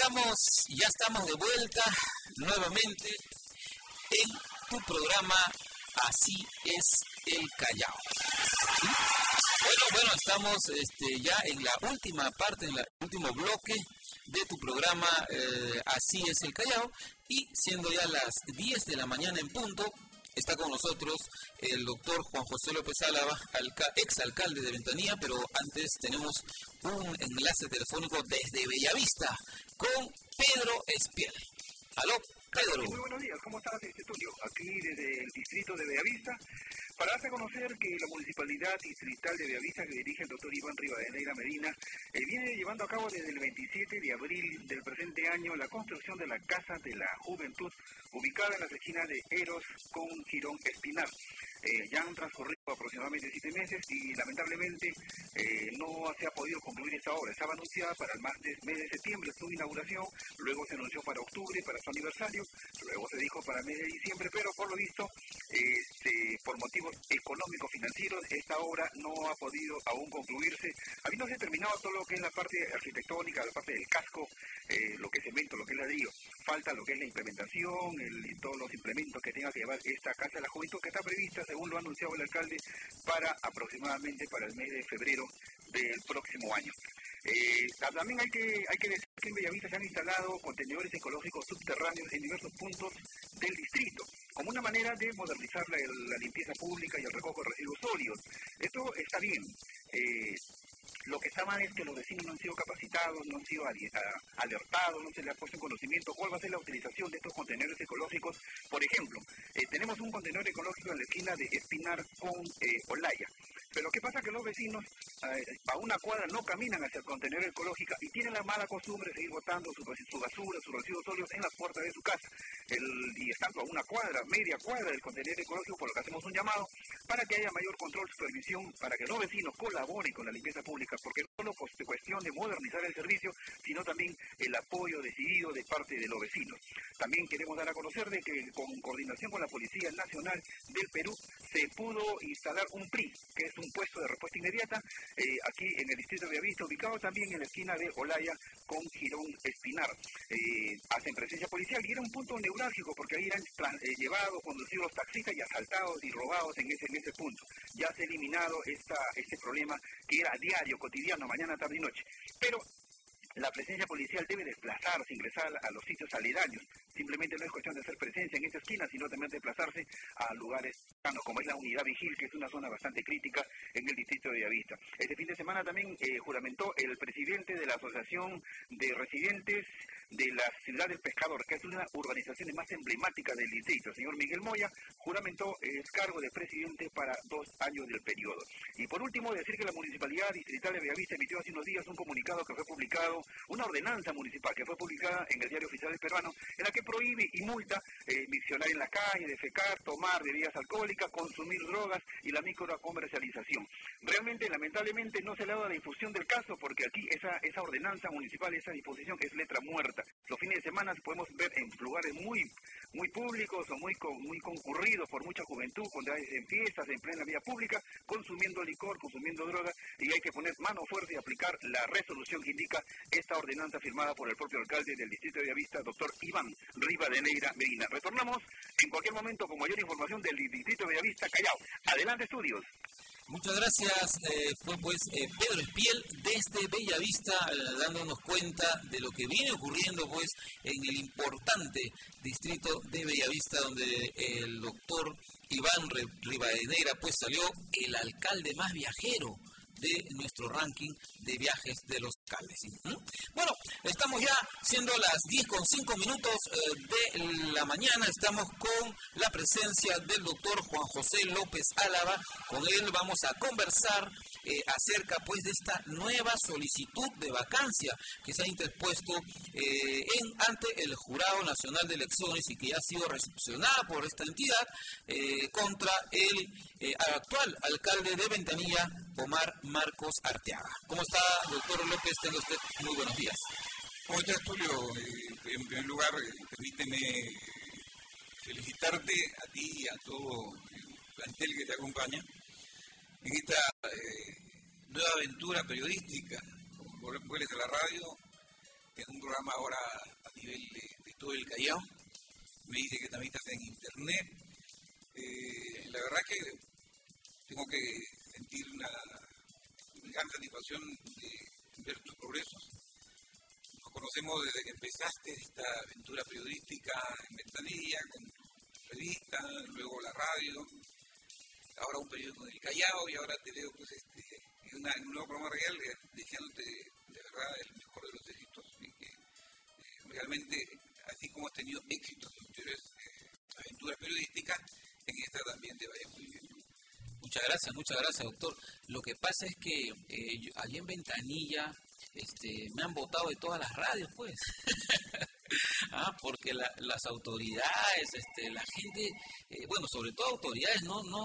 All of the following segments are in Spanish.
Ya estamos de vuelta nuevamente en tu programa Así es el Callao. ¿Sí? Bueno, estamos ya en la última parte, en el último bloque de tu programa Así es el Callao, y siendo ya las 10 de la mañana en punto, está con nosotros el doctor Juan José López Álava, exalcalde de Ventanilla, pero antes tenemos un enlace telefónico desde Bellavista con Pedro Espiel. ¿Aló, Pedro? Muy buenos días, ¿cómo estás, Tulio? Aquí desde el distrito de Bellavista, para darse a conocer que la Municipalidad Distrital de Bellavista, que dirige el doctor Iván Rivadeneira Medina, viene llevando a cabo desde el 27 de abril del presente año la construcción de la Casa de la Juventud, ubicada en las esquinas de Eros con Girón Espinar. Ya han transcurrido aproximadamente 7 meses y lamentablemente no se ha podido concluir esta obra. Estaba anunciada para el mes de septiembre su inauguración, luego se anunció para octubre, para su aniversario, luego se dijo para el mes de diciembre, pero por lo visto, por motivos económico-financieros, esta obra no ha podido aún concluirse. Habiéndose terminado todo lo que es la parte arquitectónica, la parte del casco, lo que es cemento, lo que es ladrillo, falta lo que es la implementación, todos los implementos que tenga que llevar esta Casa de la Juventud, que está prevista, según lo ha anunciado el alcalde, para aproximadamente para el mes de febrero del próximo año. También hay que decir que en Bellavista se han instalado contenedores ecológicos subterráneos en diversos puntos del distrito, como una manera de modernizar la limpieza pública y el recojo de residuos sólidos. Esto está bien. Lo que está mal es que los vecinos no han sido capacitados, no han sido alertados, no se les ha puesto en conocimiento cuál va a ser la utilización de estos contenedores ecológicos. Por ejemplo, tenemos un contenedor ecológico en la esquina de Espinar con Olaya. Pero ¿qué pasa? Que los vecinos a una cuadra no caminan hacia el contenedor ecológico y tienen la mala costumbre de seguir botando su basura, sus residuos sólidos en la puerta de su casa. Y estando a una cuadra, media cuadra del contenedor ecológico, por lo que hacemos un llamado para que haya mayor control, supervisión, para que los vecinos colaboren con la limpieza pública, porque no solo es cuestión de modernizar el servicio, sino también el apoyo decidido de parte de los vecinos. También queremos dar a conocer de que con coordinación con la Policía Nacional del Perú se pudo instalar un PRI, que es un puesto de respuesta inmediata, aquí en el distrito de Bellavista, ubicado también en la esquina de Olaya con Girón Espinar. Hacen presencia policial y era un punto neurálgico porque ahí eran llevados, conducidos los taxistas y asaltados y robados en ese punto. Ya se ha eliminado este problema que era diario, cotidiano, mañana, tarde y noche. Pero la presencia policial debe desplazarse, ingresar a los sitios aledaños. Simplemente no es cuestión de hacer presencia en esta esquina, sino también desplazarse a lugares cercanos, como es la Unidad Vigil, que es una zona bastante crítica en el distrito de Bellavista. Este fin de semana también juramentó el presidente de la Asociación de Residentes de la Ciudad del Pescador, que es una de las urbanizaciones más emblemáticas del distrito. El señor Miguel Moya juramentó el cargo de presidente para 2 años del periodo. Y por último, decir que la Municipalidad Distrital de Bellavista emitió hace unos días un comunicado que fue publicado, una ordenanza municipal que fue publicada en el Diario Oficial del Peruano, en la que prohíbe y multa misionar en la calle, defecar, tomar bebidas alcohólicas, consumir drogas y la microcomercialización. Realmente, lamentablemente, no se le ha dado la difusión del caso, porque aquí esa ordenanza municipal, esa disposición es letra muerta. Los fines de semana podemos ver en lugares muy públicos o muy concurridos por mucha juventud, cuando hay en fiestas, en plena vía pública, consumiendo licor, consumiendo drogas, y hay que poner mano fuerte y aplicar la resolución que indica esta ordenanza firmada por el propio alcalde del distrito de Bellavista, doctor Iván Rivadeneira Medina. Retornamos en cualquier momento con mayor información del distrito de Bellavista, Callao. Adelante, estudios. Muchas gracias. Fue pues Pedro Espiel desde Bellavista, dándonos cuenta de lo que viene ocurriendo pues en el importante distrito de Bellavista, donde el doctor Iván Rivadeneira pues salió el alcalde más viajero de nuestro ranking de viajes de los alcaldes. Bueno, estamos ya siendo las 10:05 de la mañana. Estamos con la presencia del doctor Juan José López Álava. Con él vamos a conversar acerca pues de esta nueva solicitud de vacancia que se ha interpuesto ante el Jurado Nacional de Elecciones y que ya ha sido recepcionada por esta entidad contra el actual alcalde de Ventanilla, Omar Marcos Arteaga. ¿Cómo está, doctor López? Tenga usted muy buenos días. ¿Cómo estás, Tulio? En primer lugar, permíteme felicitarte a ti y a todo el plantel que te acompaña en esta nueva aventura periodística. Vuelves a la radio en un programa ahora a nivel de todo el Callao. Me dice que también estás en internet. La verdad que tengo que sentir una gran satisfacción de ver tus progresos. Nos conocemos desde que empezaste esta aventura periodística en Ventanilla, con tu revista, luego la radio, ahora un periódico en el Callao y ahora te veo pues, en un nuevo programa real, deseándote de verdad el mejor de los éxitos y que realmente, así como has tenido éxitos en anteriores aventuras periodísticas, en esta también te vaya muy bien. Muchas gracias, doctor. Lo que pasa es que allí en Ventanilla me han votado de todas las radios, pues. Porque las autoridades, la gente, bueno, sobre todo autoridades,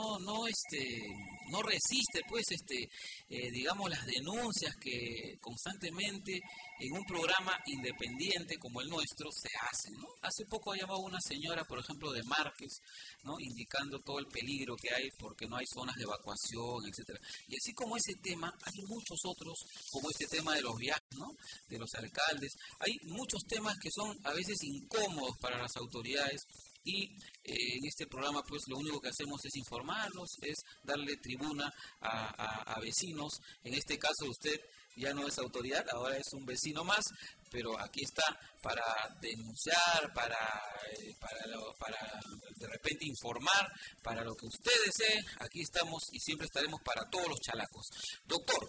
no resiste, pues, digamos, las denuncias que constantemente en un programa independiente como el nuestro se hacen, ¿no? Hace poco ha llamado una señora, por ejemplo, de Márquez, ¿no? Indicando todo el peligro que hay porque no hay zonas de evacuación, etcétera. Y así como ese tema, hay muchos otros, como este tema de los viajes, ¿no? De los alcaldes. Hay muchos temas que son a veces incómodos para las autoridades y en este programa pues lo único que hacemos es informarlos, es darle tribuna a vecinos. En este caso usted ya no es autoridad, ahora es un vecino más, pero aquí está para denunciar, para de repente informar, para lo que usted desee. Aquí estamos y siempre estaremos para todos los chalacos. Doctor,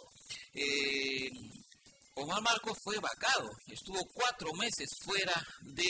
Omar Marcos fue vacado, estuvo 4 meses fuera de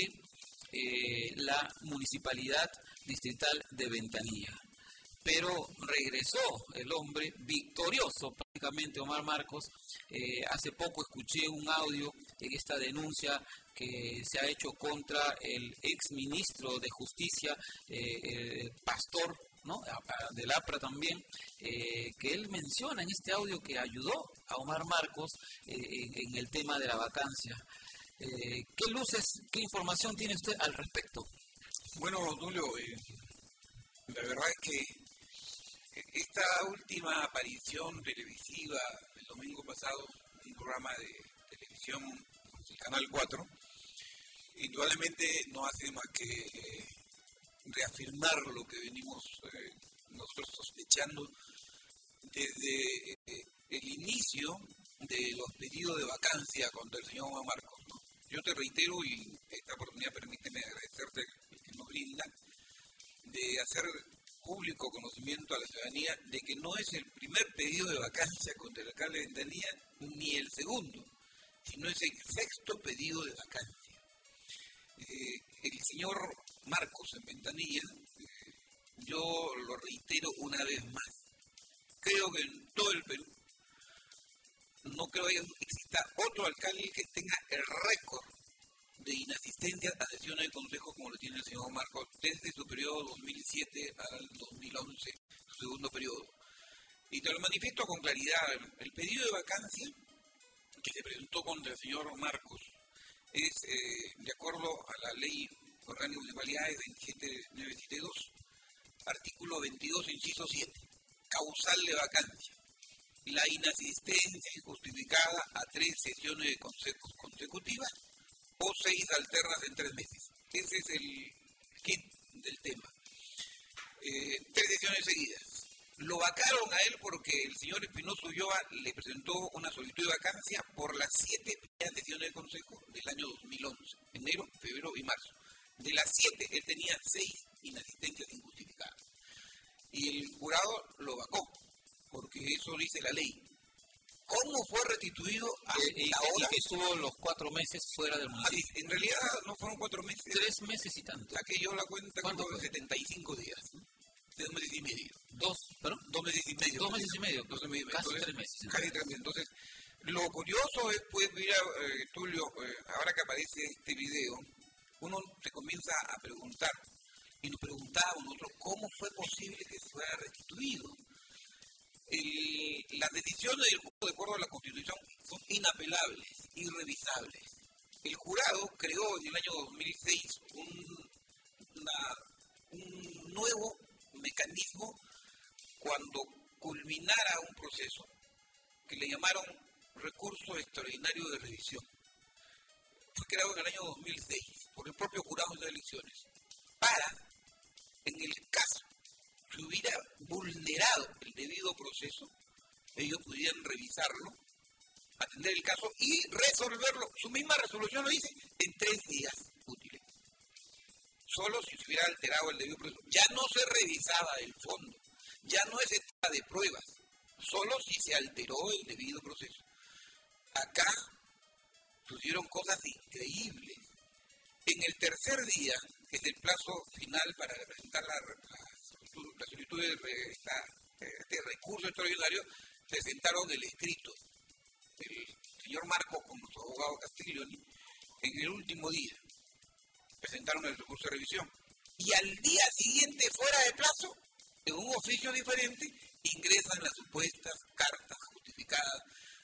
la municipalidad distrital de Ventanilla, pero regresó el hombre victorioso, prácticamente Omar Marcos. Hace poco escuché un audio en esta denuncia que se ha hecho contra el ex ministro de Justicia, Pastor, ¿no? Del APRA también, que él menciona en este audio que ayudó a Omar Marcos en el tema de la vacancia. ¿Qué luces, qué información tiene usted al respecto? Bueno, Tulio, la verdad es que esta última aparición televisiva el domingo pasado en un programa de televisión del Canal 4, indudablemente no hace más que reafirmar lo que venimos nosotros sospechando desde el inicio de los pedidos de vacancia contra el señor Omar Marcos, ¿no? Yo te reitero, y esta oportunidad permíteme agradecerte el que nos brinda, de hacer público conocimiento a la ciudadanía de que no es el primer pedido de vacancia contra el alcalde de Ventanilla, ni el segundo, sino es el 6º pedido de vacancia. El señor Marcos en Ventanilla, yo lo reitero una vez más, creo que en todo el Perú no creo que exista otro alcalde que tenga el récord de inasistencia a sesiones de consejo como lo tiene el señor Marcos desde su periodo 2007 al 2011, su segundo periodo. Y te lo manifiesto con claridad, el pedido de vacancia que se presentó contra el señor Marcos es, de acuerdo a la ley orgánica de municipalidades 27972, artículo 22, inciso 7, causal de vacancia. La inasistencia injustificada a 3 sesiones de consejos consecutivas o 6 alternas en 3 meses. Ese es el kit del tema. 3 sesiones seguidas. Lo vacaron a él porque el señor Espinosa Ulloa le presentó una solicitud de vacancia por las 7 primeras sesiones de consejo del año 2011, enero, febrero y marzo. De las 7, él tenía 6 inasistencias injustificadas. Y el jurado lo vacó, porque eso dice la ley. ¿Cómo fue restituido a ahora que estuvo los 4 meses fuera del municipio? En realidad no fueron 4 meses. 3 meses y tanto. Saqué yo la cuenta con 75 días. 2 meses y medio. 2 meses y medio. 2 meses y medio. Casi 3 meses. Casi 3 meses. Entonces, lo curioso es, pues, mira, Tulio, ahora que aparece este video, uno se comienza a preguntar, y nos preguntábamos nosotros, ¿cómo fue posible que se fuera restituido? Las decisiones del jurado, de acuerdo a la Constitución, son inapelables, irrevisables. El jurado creó en el año 2006 un nuevo mecanismo cuando culminara un proceso que le llamaron recurso extraordinario de revisión. fue creado en el año 2006 por el propio jurado de elecciones para, en el caso que hubiera vulnerado el debido proceso, ellos pudieran revisarlo, atender el caso y resolverlo. Su misma resolución lo dice en 3 días útiles. Solo si se hubiera alterado el debido proceso. Ya no se revisaba el fondo, ya no es etapa de pruebas, solo si se alteró el debido proceso. Acá sucedieron cosas increíbles. En el tercer día, que es el plazo final para presentar la solicitud de recurso extraordinario, presentaron el escrito. El señor Marco, con nuestro abogado Castiglioni, en el último día presentaron el recurso de revisión. Y al día siguiente, fuera de plazo, en un oficio diferente, ingresan las supuestas cartas justificadas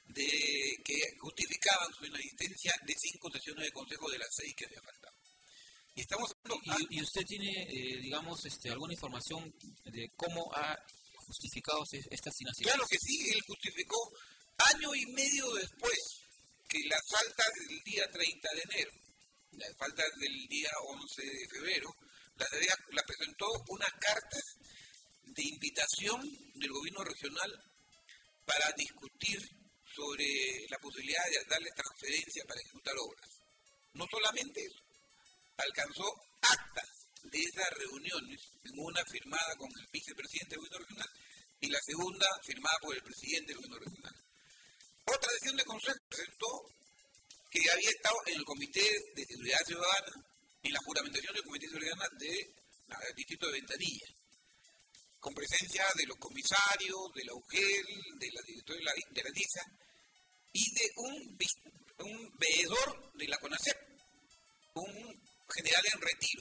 que justificaban su inexistencia de 5 sesiones de consejo de las 6 que había faltado. Y estamos hablando... ¿Y usted tiene, digamos, alguna información de cómo ha justificado estas inasistencias? Claro que sí, él justificó año y medio después que las faltas del día 30 de enero, las faltas del día 11 de febrero, las presentó unas cartas de invitación del gobierno regional para discutir sobre la posibilidad de darle transferencia para ejecutar obras. No solamente eso, alcanzó actas de esas reuniones, una firmada con el vicepresidente del gobierno regional y la segunda firmada por el presidente del gobierno regional. Otra decisión de consejo presentó que había estado en el Comité de Seguridad Ciudadana, en la juramentación del Comité de Seguridad Ciudadana del distrito de Ventanilla, con presencia de los comisarios, de la UGEL, de la directora de la DISA y de un veedor de la CONACEP, un general en retiro,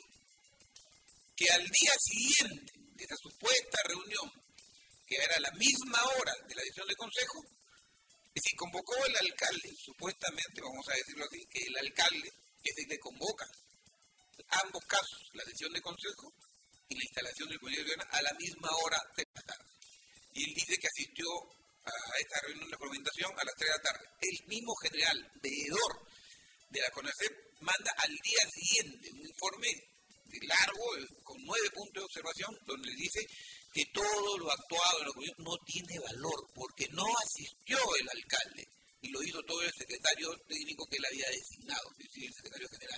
que al día siguiente de esa supuesta reunión, que era la misma hora de la decisión de consejo, es decir, convocó el alcalde, supuestamente, vamos a decirlo así, que el alcalde es el que convoca ambos casos, la decisión de consejo y la instalación del Comité de Ciudadana a la misma hora de la tarde. Y él dice que asistió a esta reunión de fragmentación a las 3 de la tarde. El mismo general, veedor de la CONACEP, manda al día siguiente un informe largo, con 9 puntos de observación, donde le dice que todo lo actuado en la comisión no tiene valor, porque no asistió el alcalde, y lo hizo todo el secretario técnico que él había designado, es decir, el secretario general.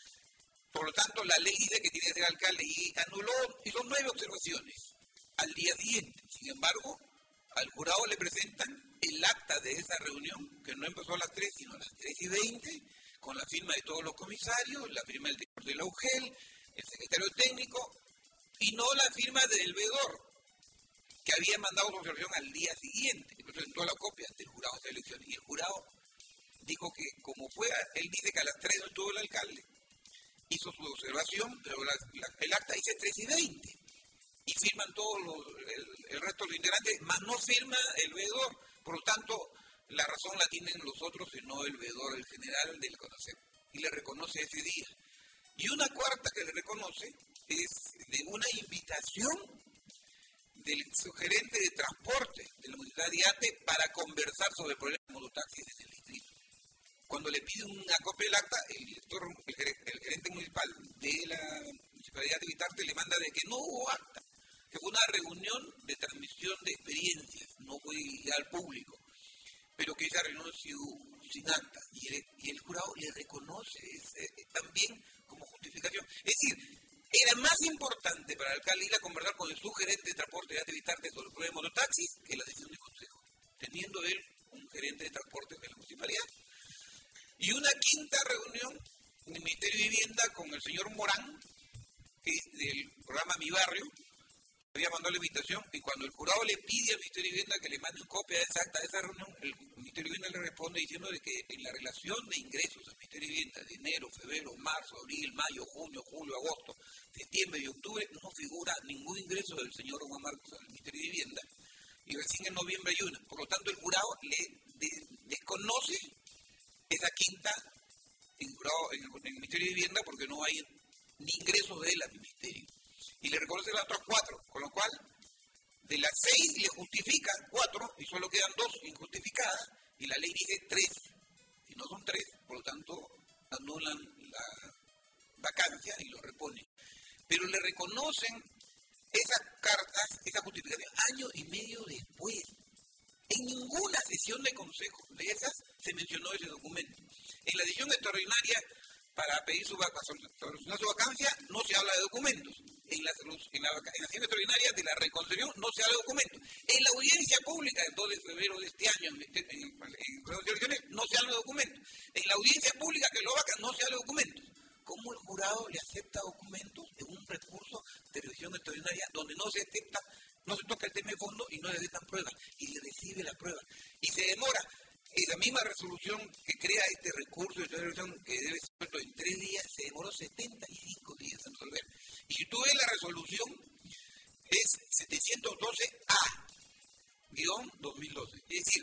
Por lo tanto, la ley dice que tiene que ser alcalde, y hizo 9 observaciones al día siguiente. Sin embargo, al jurado le presentan el acta de esa reunión, que no empezó a las 3, sino a las 3:20, con la firma de todos los comisarios, la firma del director de la UGEL, el secretario técnico, y no la firma del veedor, que había mandado su observación al día siguiente, y presentó la copia ante el jurado de elecciones. Y el jurado dijo que, como fuera, él dice que a las 3 no estuvo el alcalde, hizo su observación, pero el acta dice 3:20, y firman todos el resto de los integrantes, más no firma el veedor. Por lo tanto, la razón la tienen los otros y no el veedor, el general del CONACEP, y le reconoce ese día. Y una cuarta que le reconoce es de una invitación del subgerente de transporte de la municipalidad de Ate para conversar sobre el problema de mototaxis en el distrito. Cuando le pide una copia del acta, el gerente municipal de la municipalidad de Vitarte le manda de que no hubo acta, que fue una reunión de transmisión de experiencias, no fue al público, pero que esa reunión sin acta, y el jurado le reconoce también como justificación. Es decir, era más importante para el alcalde ir a conversar con el subgerente de transporte de Vitarte sobre el problema de mototaxis que la decisión de consejo, teniendo él un gerente de transporte de la municipalidad. Y una quinta reunión en el Ministerio de Vivienda con el señor Morán, que es del programa Mi Barrio, había mandado la invitación, y cuando el jurado le pide al Ministerio de Vivienda que le mande una copia exacta de esa reunión, el Ministerio de Vivienda le responde diciendo de que en la relación de ingresos al Ministerio de Vivienda de enero, febrero, marzo, abril, mayo, junio, julio, agosto, septiembre y octubre no figura ningún ingreso del señor Juan Marcos al Ministerio de Vivienda, y recién en noviembre hay una. Por lo tanto, el jurado le desconoce esa quinta en el Ministerio de Vivienda porque no hay ni ingresos de él al Ministerio. Y le reconoce las otras 4, con lo cual de las 6 le justifican 4 y solo quedan 2 injustificadas, y la ley dice 3. Si no son 3, por lo tanto anulan la vacancia y lo reponen. Pero le reconocen esas cartas, esa justificación, año y medio después. En ninguna sesión de consejo de esas se mencionó ese documento. En la sesión extraordinaria para pedir solucionar su vacancia no se habla de documentos. En la sesión extraordinaria de la reconciliación no se habla de documentos. En la audiencia pública del 2 de febrero de este año en reconciliaciones no se habla de documentos. En la audiencia pública que lo vaca no se habla de documentos. ¿Cómo el jurado le acepta documentos en un recurso de revisión extraordinaria donde no se toca el tema de fondo y no le aceptan pruebas y le recibe las pruebas? Y se demora. Esa misma resolución que crea este recurso de revisión que debe ser resuelto en 3 días, se demoró 75 días en resolver. Y si tú ves la resolución, es 712A-2012. Es decir,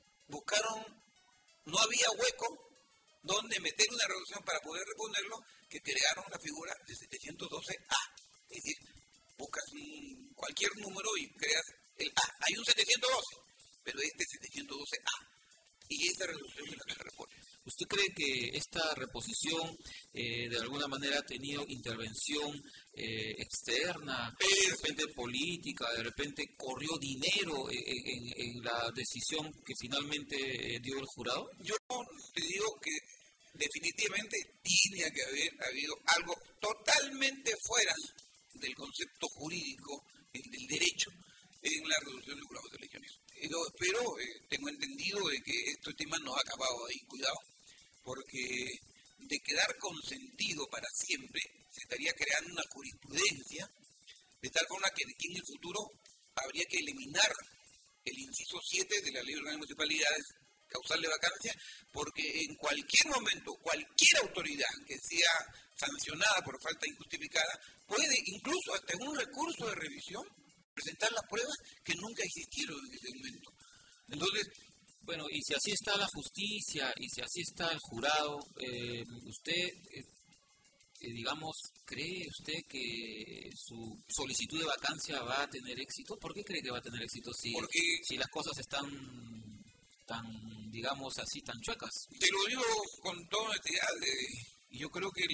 no había hueco donde meter una resolución para poder reponerlo, que crearon la figura de 712A. Es decir, buscas cualquier número y creas el A. Hay un 712, pero este es 712A. Y esta resolución es la que se repone. ¿Usted cree que esta reposición de alguna manera ha tenido intervención externa, de repente política, de repente corrió dinero en la decisión que finalmente dio el jurado? Yo te digo que definitivamente tiene que haber habido algo totalmente fuera del concepto jurídico, del derecho, en la resolución del jurado de elecciones. Pero tengo entendido de que este tema no ha acabado ahí, cuidado, porque de quedar consentido para siempre se estaría creando una jurisprudencia de tal forma que en el futuro habría que eliminar el inciso 7 de la Ley Orgánica de Municipalidades, causal de vacancia, porque en cualquier momento, cualquier autoridad que sea sancionada por falta injustificada puede, incluso hasta en un recurso de revisión, presentar las pruebas que nunca existieron en ese momento. Entonces, bueno, y si así está la justicia y si así está el jurado, usted, digamos, ¿cree usted que su solicitud de vacancia va a tener éxito? ¿Por qué cree que va a tener éxito si las cosas están tan, digamos así, tan chuecas? Te lo digo con toda honestidad, yo creo que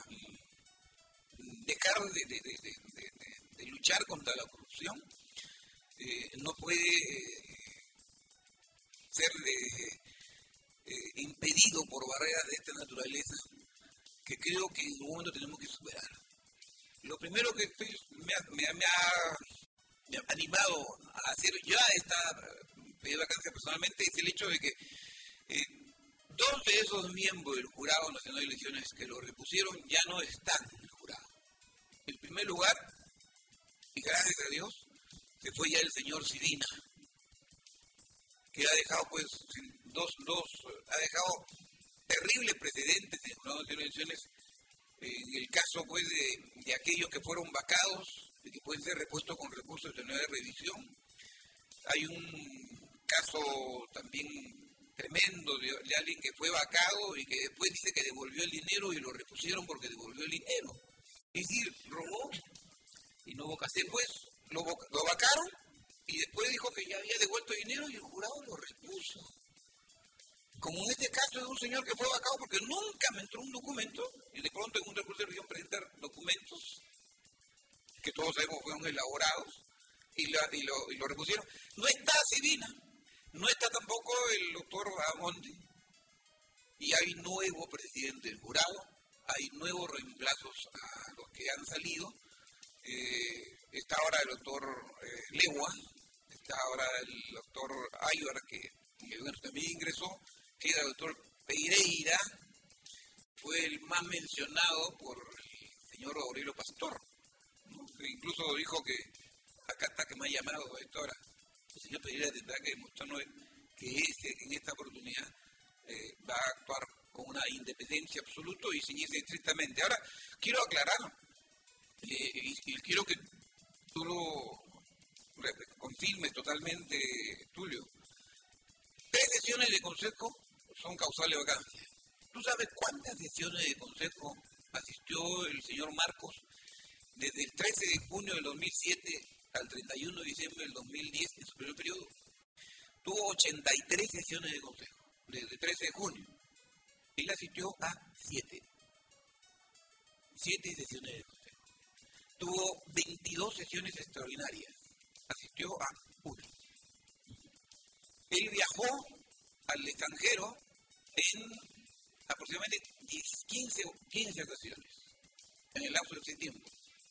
dejar de luchar contra la corrupción no puede ser impedido por barreras de esta naturaleza que creo que en un momento tenemos que superar. Lo primero que me ha animado a hacer ya esta pedido de vacancia personalmente es el hecho de que 2 de esos miembros del Jurado Nacional de Elecciones que lo repusieron ya no están en el jurado. En primer lugar, y gracias a Dios, se fue ya el señor Sidina, que ha dejado pues ha dejado terribles precedentes en el Jurado Nacional de Elecciones, en el caso pues de aquellos que fueron vacados, de que pueden ser repuestos con recursos de nueva revisión. Hay un caso también tremendo de alguien que fue vacado y que después dice que devolvió el dinero y lo repusieron porque devolvió el dinero. Es decir, robó y no hubo castigo. Después lo vacaron y después dijo que ya había devuelto dinero y el jurado lo repuso. Como en este caso de un señor que fue vacado porque nunca me entró un documento y de pronto en un recurso de revisión presentar documentos que todos sabemos fueron elaborados y lo repusieron. No está Sidina, no está tampoco el doctor Bahamonde y hay nuevo presidente del jurado, hay nuevos reemplazos a los que han salido. Está ahora el doctor Legua, está ahora el doctor Aybar, que también ingresó, queda el doctor Pereira, fue el más mencionado por el señor Aurelio Pastor, ¿no? Que incluso dijo que acá está que me ha llamado a esta hora. El señor Pereira tendrá que demostrarnos que en esta oportunidad va a actuar con una independencia absoluta y ceñirse estrictamente. Ahora, quiero aclarar, y quiero que tú lo confirmes totalmente, Tulio. 3 sesiones de consejo son causales de vacancia. ¿Tú sabes cuántas sesiones de consejo asistió el señor Marcos desde el 13 de junio del 2007 al 31 de diciembre del 2010 en su primer periodo? Tuvo 83 sesiones de consejo, desde el 13 de junio Él asistió a 7 sesiones de consejo. Tuvo 22 sesiones extraordinarias. Asistió a 1. Él viajó al extranjero en aproximadamente 15 ocasiones en el lapso de ese tiempo.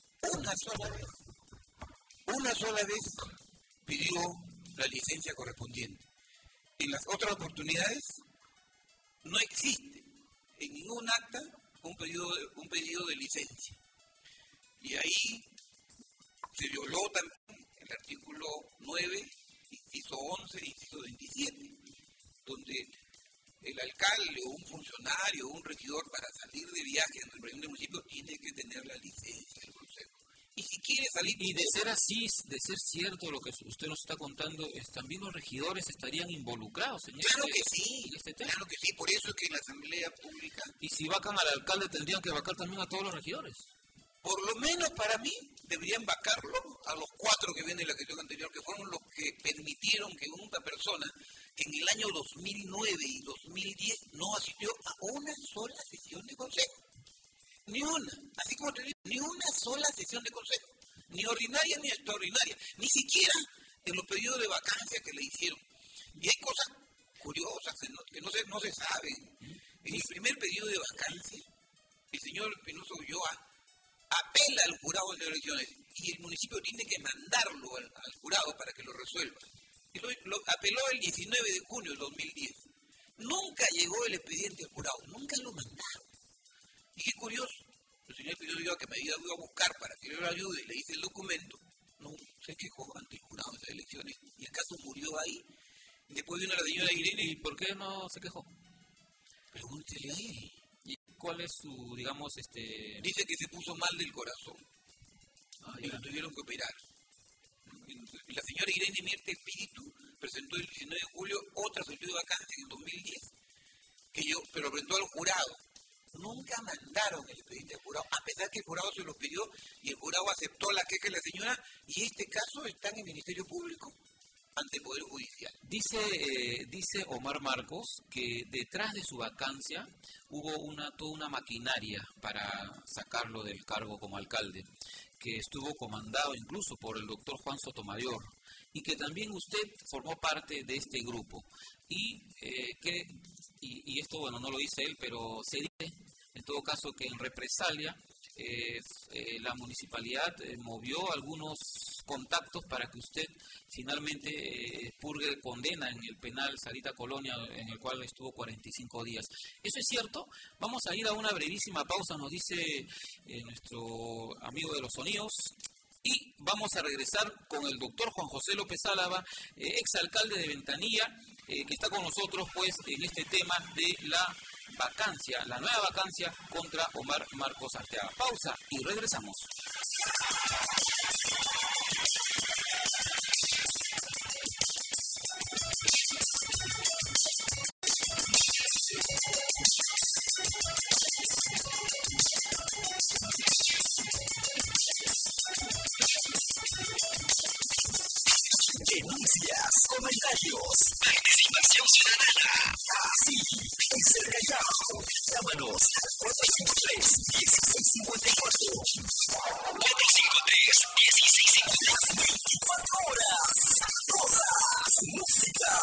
Una sola vez pidió la licencia correspondiente. En las otras oportunidades no existe en ningún acta un pedido de licencia. Y ahí se violó también el artículo 9, inciso 11, inciso 27, donde el alcalde o un funcionario o un regidor para salir de viaje en el reunión del municipio tiene que tener la licencia del consejo. Y si quiere salir... Y de ser así, de ser cierto lo que usted nos está contando, también los regidores estarían involucrados en este tema. Claro que sí, por eso es que en la asamblea pública... Y si vacan al alcalde, tendrían que vacar también a todos los regidores. Por lo menos para mí, deberían vacarlo a los 4 que ven en la gestión anterior, que fueron los que permitieron que una persona que en el año 2009 y 2010 no asistió a una sola sesión de consejo. Ni una, así como te digo, ni una sola sesión de consejo, ni ordinaria ni extraordinaria, ni siquiera en los periodos de vacancia que le hicieron. Y hay cosas curiosas que no se saben. En el primer periodo de vacancia, el señor Pinozo Ulloa apela al jurado de elecciones y el municipio tiene que mandarlo al jurado para que lo resuelva. Y lo apeló el 19 de junio del 2010. Nunca llegó el expediente al jurado, nunca lo mandaron. Y qué curioso, el señor pidió que me iba a buscar para que yo lo ayude y le hice el documento. No, se quejó ante el jurado de esas elecciones y el caso murió ahí. Después vino la señora Irene. ¿Y por qué no se quejó? Pregúntele a él. ¿Y cuál es su, digamos, Dice que se puso mal del corazón y lo tuvieron que operar. La señora Irene Mierte Espíritu presentó el 19 de julio otra solicitud de vacancia en el 2010, pero presentó al jurado. Nunca mandaron el expediente al jurado, a pesar que el jurado se lo pidió y el jurado aceptó la queja de la señora y este caso está en el Ministerio Público ante el Poder Judicial. Dice Omar Marcos que detrás de su vacancia hubo toda una maquinaria para sacarlo del cargo como alcalde, que estuvo comandado incluso por el doctor Juan Sotomayor y que también usted formó parte de este grupo y esto, bueno, no lo dice él, pero se dice en todo caso que en represalia la municipalidad movió algunos contactos para que usted finalmente purgue condena en el penal Sarita Colonia, en el cual estuvo 45 días. ¿Eso es cierto? Vamos a ir a una brevísima pausa, nos dice nuestro amigo de los sonidos, y vamos a regresar con el doctor Juan José López Álava, exalcalde de Ventanilla, que está con nosotros pues en este tema de la vacancia, la nueva vacancia contra Omar Marcos Arteaga. Pausa y regresamos. Denuncias, comentarios, participación ciudadana. Así es el Callao. Llámanos al 453-1654. 453-1654. 24 horas. Toda música.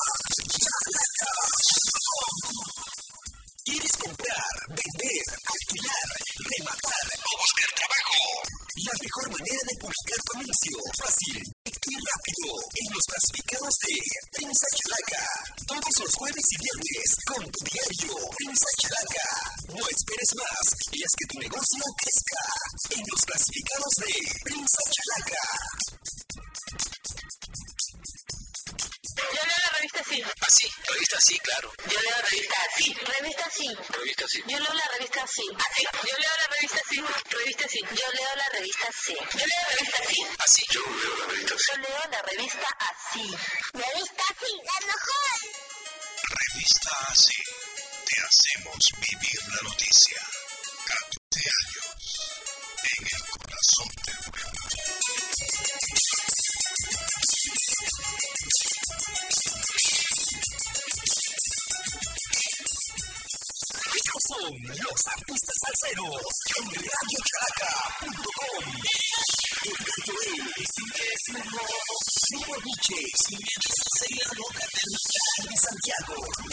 ¿Quieres comprar, vender, alquilar, rematar o buscar trabajo? La mejor manera de publicar tu anuncio, fácil y rápido, en los clasificados de Prensa Chalaca. Todos los jueves y viernes, con tu diario Prensa Chalaca. No esperes más y haz que tu negocio crezca. En los clasificados de Prensa Chalaca. Yo leo la revista Sí. Ah, sí, revista Sí, claro. Yo leo la revista Sí. Revista Sí. Revista Sí. Yo leo la revista Sí. Así. Yo leo la revista Sí. Revista Sí. Yo leo la revista Sí. Yo leo la revista Sí. Así, yo leo la revista Sí. Yo leo la revista Así. Revista Sí, la mejor. Revista Así. Te hacemos vivir la noticia. 14 años. En el corazón del pueblo. son los artistas salseros en radiochalaca.com. El gato es Nuevo Nietzsche, en la boca de Santiago.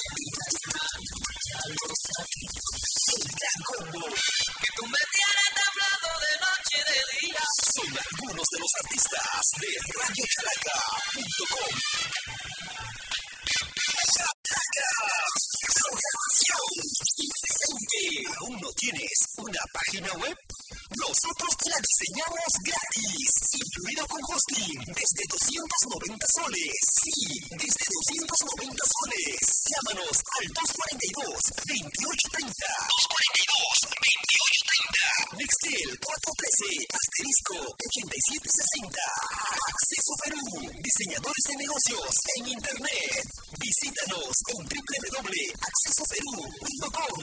El gran combo. Que tú me tienes temblando de noche y de día. Son algunos de los artistas de radiochalaca.com. ¿Aún no tienes una página web? Nosotros te la diseñamos gratis, incluido con hosting, desde 290 soles. Sí, desde 290 soles. Llámanos al 242-2830. 242-2830. Nextel 413-8760. Acceso Perú. Diseñadores de negocios en Internet. Visítanos en www.accesoperú.com.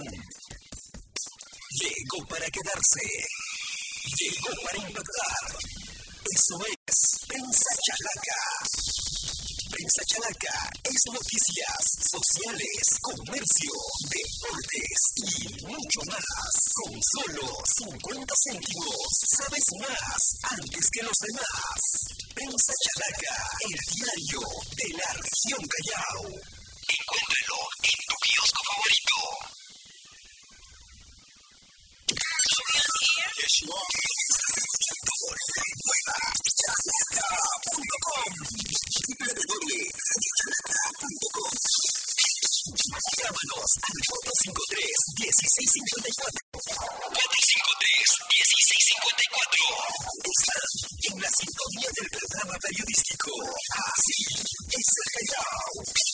Llegó para quedarse. Llegó para impactar. Eso es Prensa Chalaca. Prensa Chalaca es noticias, sociales, comercio, deportes y mucho más. Con solo 50 céntimos. Sabes más antes que los demás. Prensa Chalaca, el diario de la región Callao. Encuéntralo en tu kiosco favorito. Yes, you are. Chalaca.com. www.chalaca.com. Llámanos al 453-1654. 453-1654. Están en la sintonía del programa periodístico. Así es el Callao.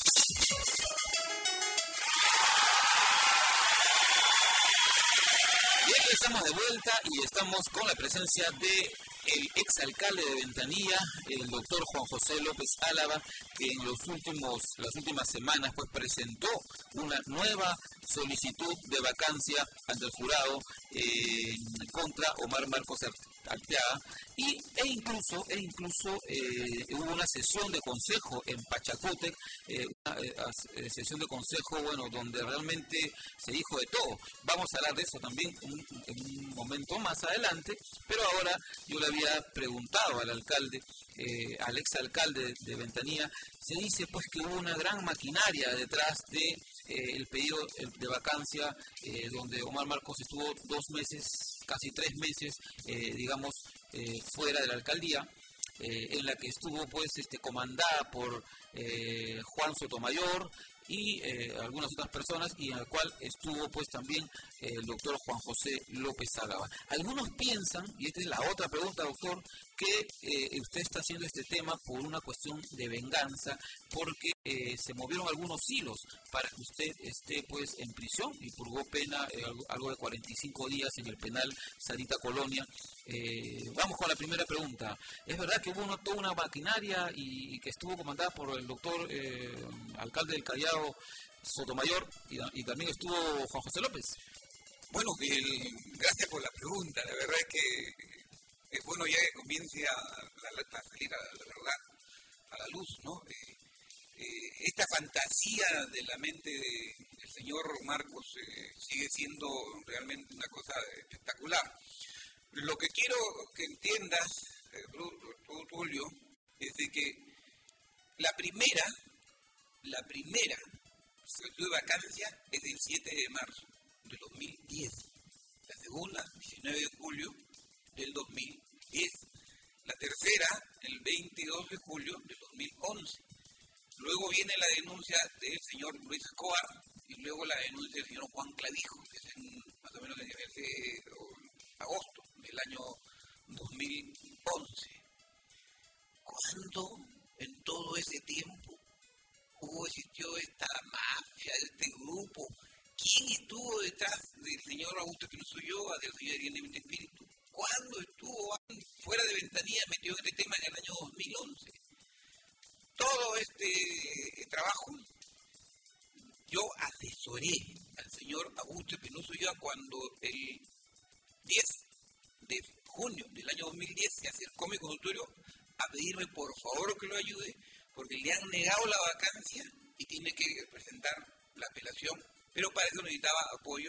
Bien, estamos de vuelta y estamos con la presencia de el exalcalde de Ventanilla, el doctor Juan José López Álava, que en las últimas semanas pues presentó una nueva solicitud de vacancia ante el jurado contra Omar Marcos Arteaga e incluso hubo una sesión de consejo en Pachacútec, una sesión de consejo donde realmente se dijo de todo. Vamos a hablar de eso también en un momento más adelante, pero ahora yo le había preguntado al alcalde, al exalcalde de Ventanilla. Se dice pues que hubo una gran maquinaria detrás de el pedido de vacancia, donde Omar Marcos estuvo 2 meses, casi 3 meses, fuera de la alcaldía, en la que estuvo pues comandada por Juan Sotomayor y algunas otras personas, y en la cual estuvo pues también el doctor Juan José López Álava. Algunos piensan, y esta es la otra pregunta, doctor, que usted está haciendo este tema por una cuestión de venganza, porque se movieron algunos hilos para que usted esté pues en prisión y purgó pena algo de 45 días en el penal Sarita Colonia. Vamos con la primera pregunta. ¿Es verdad que hubo toda una maquinaria y que estuvo comandada por el doctor alcalde del Callao, Sotomayor, y también estuvo Juan José López? Bueno, gracias por la pregunta. La verdad es que es bueno ya que comience a salir a la verdad, a la luz, ¿no? Esta fantasía de la mente del señor Marcos sigue siendo realmente una cosa espectacular. Lo que quiero que entiendas, Tulio, es de que la primera solicitud de vacancia es del 7 de marzo de 2010. La segunda, 19 de julio del 2010. La tercera, el 22 de julio del 2011. Luego viene la denuncia del señor Luis Escobar y luego la denuncia del señor Juan Clavijo, que es más o menos en agosto del año 2011. ¿Cuándo en todo ese tiempo existió esta mafia, este grupo? ¿Quién estuvo detrás del señor Augusto Espinosa Ulloa, del señor Ariel Espíritu? ¿Cuándo estuvo fuera de Ventanilla metido en este tema en el año 2011? Todo este trabajo, yo asesoré al señor Augusto Espinosa Ulloa cuando el 10 de junio del año 2010 se acercó a mi consultorio a pedirme por favor que lo ayude, porque le han negado la vacancia y tiene que presentar la apelación, pero para eso necesitaba apoyo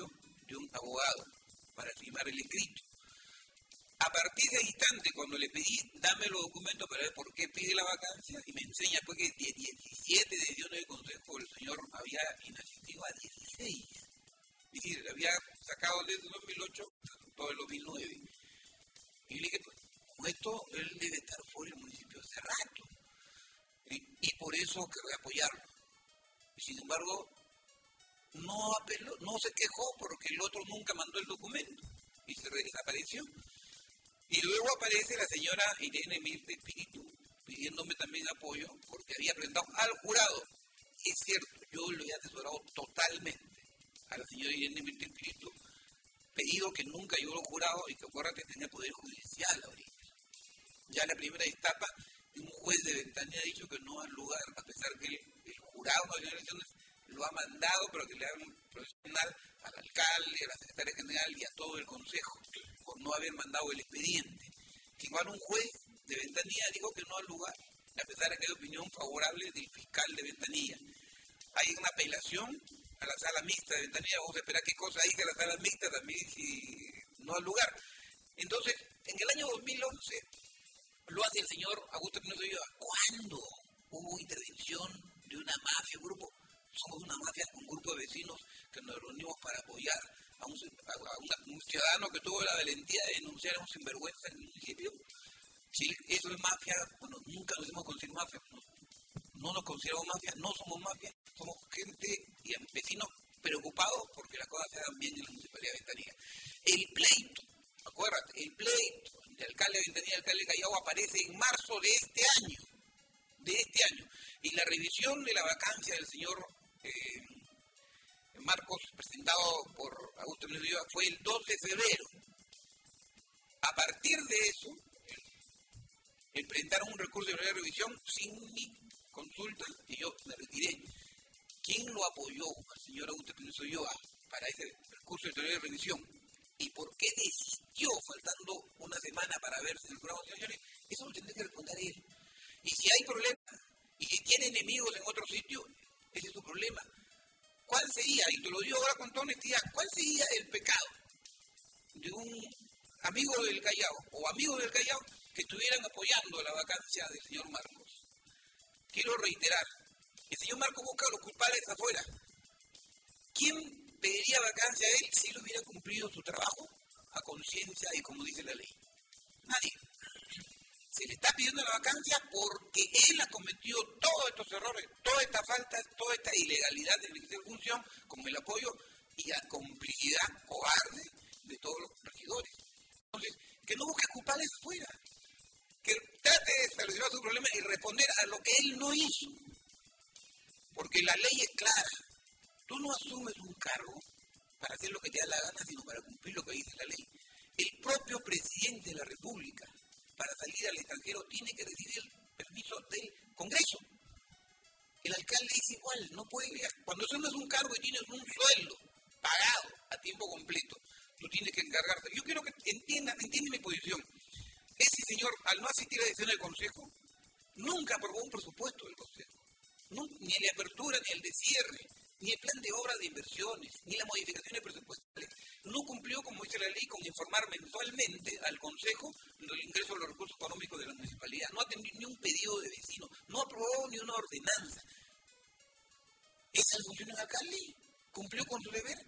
de un abogado para firmar el escrito. A partir de ese instante, cuando le pedí, dame los documentos para ver por qué pide la vacancia, y me enseña pues que de 17 decisiones del Consejo el señor había inasistido a 16. Es decir, le había sacado desde 2008 todo el 2009. Y le dije, pues, con esto él debe estar fuera del municipio hace rato. Y por eso querré apoyarlo. Y sin embargo, no apeló, no se quejó porque el otro nunca mandó el documento y se desapareció. Y luego aparece la señora Irene Mirta Espíritu pidiéndome también apoyo porque había presentado al jurado. Es cierto, yo lo he asesorado totalmente a la señora Irene Mirta Espíritu, pedido que nunca llegó al jurado y que acuérdate tenía poder judicial ahorita. Ya en la primera etapa, un juez de Ventanilla ha dicho que no hay lugar, a pesar que el jurado nacional de elecciones lo ha mandado, pero que le hagan un profesional al alcalde, a la secretaria general y a todo el consejo, por no haber mandado el expediente. Que igual un juez de Ventanilla dijo que no hay lugar, a pesar de que hay opinión favorable del fiscal de Ventanilla. Hay una apelación a la sala mixta de Ventanilla, vamos a esperar qué cosa dice la sala mixta también si no hay lugar. Entonces, en el año 2011 lo hace el señor Augusto Pinozo Ulloa. ¿Cuándo hubo intervención de una mafia, un grupo? Somos una mafia, un grupo de vecinos que nos reunimos para apoyar a un ciudadano que tuvo la valentía de denunciar a un sinvergüenza en el municipio. Si eso es mafia, bueno, nunca nos hemos considerado mafia, no nos consideramos mafia, no somos mafia, somos gente y vecinos preocupados porque las cosas se hagan bien en la municipalidad de Ventanilla. El pleito, acuérdate, el pleito de alcalde de Ventanilla y alcalde de Callao aparece en marzo de este año, y la revisión de la vacancia del señor Marcos, presentado por Augusto Pinozo Ulloa, fue el 2 de febrero. A partir de eso, presentaron un recurso de revisión sin mi consulta y yo me retiré. ¿Quién lo apoyó al señor Augusto Pinozo Ulloa para ese recurso de revisión? ¿Y por qué desistió faltando una semana para verse en el programa de sesiones? Eso lo tendrá que responder él. Y si hay problemas, y si tiene enemigos en otro sitio, ese es su problema. ¿Cuál sería, y te lo digo ahora con toda honestidad, cuál sería el pecado de un amigo del Callao o amigos del Callao que estuvieran apoyando la vacancia del señor Marcos? Quiero reiterar, el señor Marcos busca a los culpables afuera. ¿Quién pediría vacancia a él si él hubiera cumplido su trabajo a conciencia y como dice la ley? Nadie. Se le está pidiendo la vacancia porque él ha cometido todos estos errores, todas estas faltas, toda esta ilegalidad de la función, como el apoyo y la complicidad cobarde de todos los regidores. Entonces, que no busque culpables afuera, que trate de solucionar su problema y responder a lo que él no hizo. Porque la ley es clara. Tú no asumes un cargo para hacer lo que te da la gana, sino para cumplir lo que dice la ley. El propio presidente de la República, para salir al extranjero, tiene que recibir el permiso del Congreso. El alcalde es igual, no puede viajar. Cuando asumes un cargo y tienes un sueldo pagado a tiempo completo, tú tienes que encargarte. Yo quiero que entiendan mi posición. Ese señor, al no asistir a la decisión del Consejo, nunca aprobó un presupuesto del Consejo. Ni el de apertura, ni el de cierre, ni el plan de obra de inversiones, ni las modificaciones presupuestales. No cumplió, como dice la ley, con informar mensualmente al Consejo del ingreso de los recursos económicos de la municipalidad. No atendió ni un pedido de vecino, no aprobó ni una ordenanza. ¿Esa es la función del alcalde? ¿Cumplió con su deber?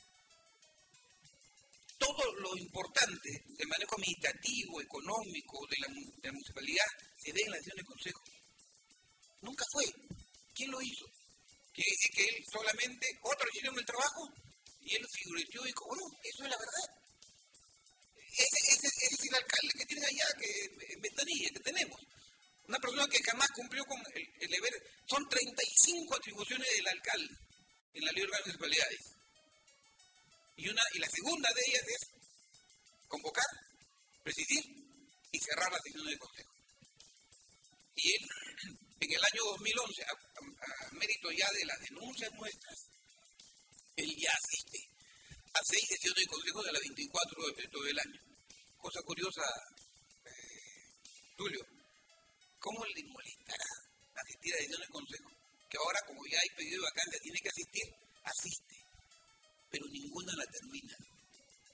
Todo lo importante del manejo administrativo, económico de la municipalidad se ve en la decisión del Consejo. Nunca fue. ¿Quién lo hizo? Quiere decir que él solamente, otros hicieron el trabajo y él figureteó y cobró. Eso es la verdad. Ese es el alcalde que tienen allá, que en Ventanilla, que tenemos. Una persona que jamás cumplió con el deber. Son 35 atribuciones del alcalde en la ley orgánica de municipalidades. Y la segunda de ellas es convocar, presidir y cerrar la sesión del Consejo. Y él, en el año 2011, a mérito ya de las denuncias nuestras, él ya asiste a 6 sesiones de Consejo de las 24 de todo el año. Cosa curiosa, Tulio, ¿cómo le molestará asistir a sesiones de Consejo? Que ahora, como ya hay pedido de vacancia, tiene que asistir, asiste, pero ninguna la termina.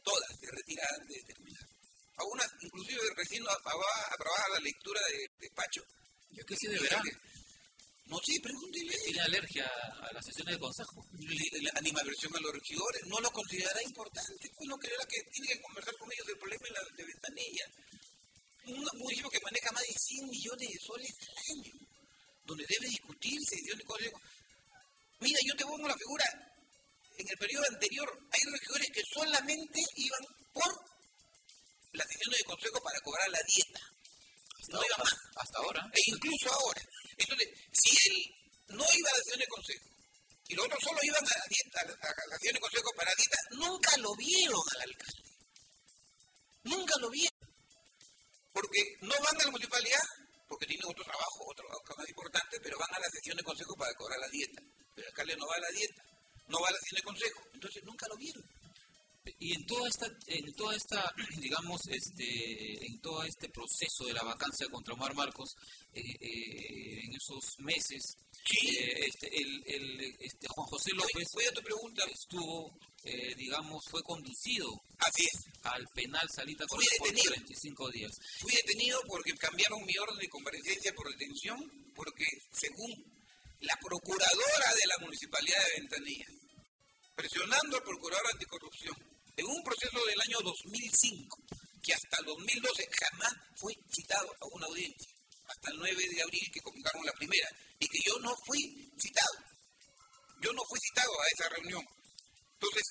todas se retiran de terminar. Algunas, inclusive, recién aprobada la lectura de despacho. ¿Y qué se deberá? No sé, pregúntele. ¿Tiene alergia a las sesiones de consejo? La animadversión a los regidores, no lo considerará importante, pues no creerá que tiene que conversar con ellos del problema de Ventanilla. Un municipio que maneja más de 100 millones de soles al año, donde debe discutirse sesión de consejo. Mira, yo te pongo la figura. En el periodo anterior hay regidores que solamente iban por las sesiones de consejo para cobrar la dieta. No iba más. Hasta ahora. E incluso ahora. Entonces, si él no iba a la sesión de consejo y los otros solo iban a la dieta, a la sesión de consejo para dieta, nunca lo vieron al alcalde. Nunca lo vieron. Porque no van a la municipalidad, porque tienen otro trabajo más importante, pero van a la sesión de consejo para cobrar la dieta. Pero el alcalde no va a la dieta, no va a la sesión de consejo. Entonces, nunca lo vieron. Y en toda esta, digamos, en todo este proceso de la vacancia contra Omar Marcos, en esos meses, sí. Juan José López voy a tu pregunta. Estuvo, fue conducido así es al penal Salita por 25 días. Fui detenido porque cambiaron mi orden de comparecencia por detención, porque según la procuradora de la Municipalidad de Ventanilla, presionando al procurador anticorrupción, en un proceso del año 2005, que hasta el 2012 jamás fue citado a una audiencia, hasta el 9 de abril que convocaron la primera, y que yo no fui citado. Yo no fui citado a esa reunión. Entonces,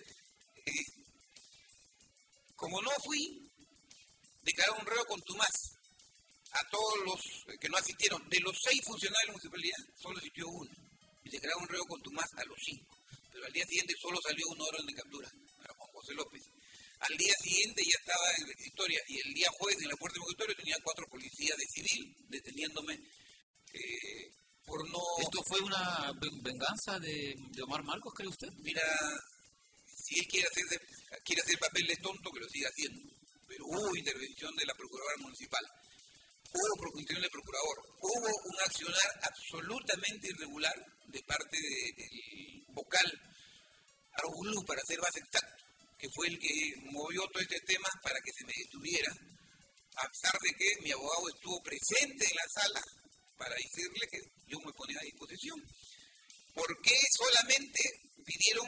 como no fui, declararon un reo contumaz a todos los que no asistieron. De los 6 funcionarios de la municipalidad, solo asistió uno. Y declararon un reo contumaz a los 5. Pero al día siguiente solo salió una orden de captura, a Juan José López. Al día siguiente ya estaba en la historia, y el día jueves en la puerta del escritorio tenía 4 policías de civil deteniéndome por no... ¿Esto fue una venganza de Omar Marcos, cree usted? Mira, si él quiere hacer papel de tonto, que lo siga haciendo. Pero hubo intervención de la Procuradora Municipal, hubo procuración del Procurador, hubo un accionar absolutamente irregular de parte del vocal Arugulú, para ser más exacto, que fue el que movió todo este tema para que se me detuviera, a pesar de que mi abogado estuvo presente en la sala para decirle que yo me ponía a disposición. ¿Por qué solamente pidieron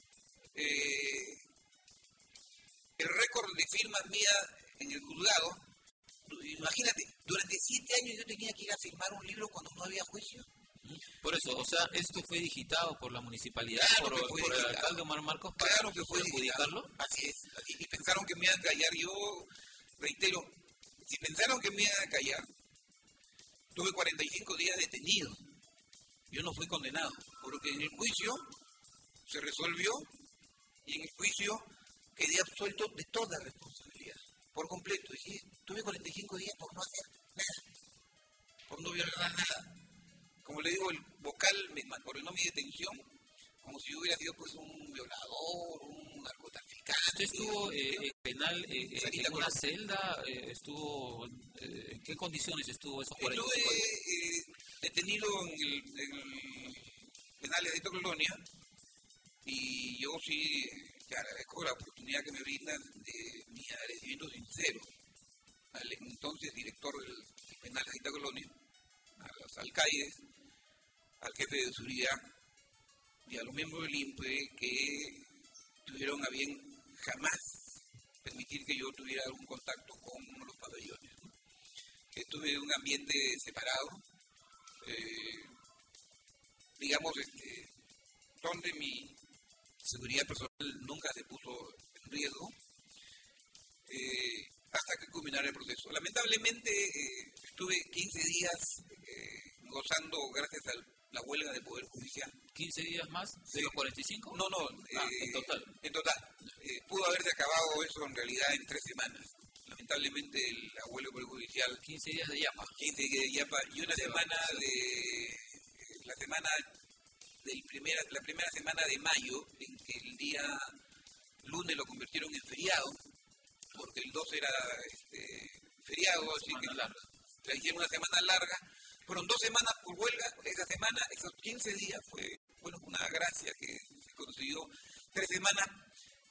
el récord de firmas mías en el juzgado? Imagínate, durante 7 años yo tenía que ir a firmar un libro cuando no había juicio. Por eso, o sea, ¿esto fue digitado por la municipalidad, claro por el alcalde Omar Marcos, para claro que fue adjudicarlo? Así es, y pensaron que me iban a callar. Yo reitero, si pensaron que me iban a callar, tuve 45 días detenido. Yo no fui condenado, porque en el juicio se resolvió, y en el juicio quedé absuelto de toda responsabilidad, por completo. Y tuve 45 días por no hacer nada, por no violar nada. Como le digo, el vocal me ordenó mi detención como si hubiera sido pues un violador, un narcotraficante. ¿Usted estuvo penal en una celda? ¿En qué condiciones estuvo esos 45 días? Estuve detenido en el penal de Adicto Colonia, y yo sí te agradezco la oportunidad que me brindan de mi agradecimiento sincero al entonces director del penal de Adicto Colonia, a los alcaides, al jefe de seguridad y a los miembros del INPE, que tuvieron a bien jamás permitir que yo tuviera algún contacto con los pabellones. Estuve en un ambiente separado, donde mi seguridad personal nunca se puso en riesgo, hasta que culminara el proceso. Lamentablemente estuve 15 días gozando gracias a la huelga del Poder Judicial. ¿15 días más de los 45? No, en total. En total. Pudo haberse acabado eso en realidad en 3 semanas. Lamentablemente la huelga del Poder Judicial... 15 días de yapa. 15 días de yapa y una semana la primera semana de mayo, en que el día lunes lo convirtieron en feriado, porque el 2 era feriado, así que la hicieron una semana larga. Fueron 2 semanas por huelga. Esa semana, esos 15 días, fue una gracia que se consiguió. 3 semanas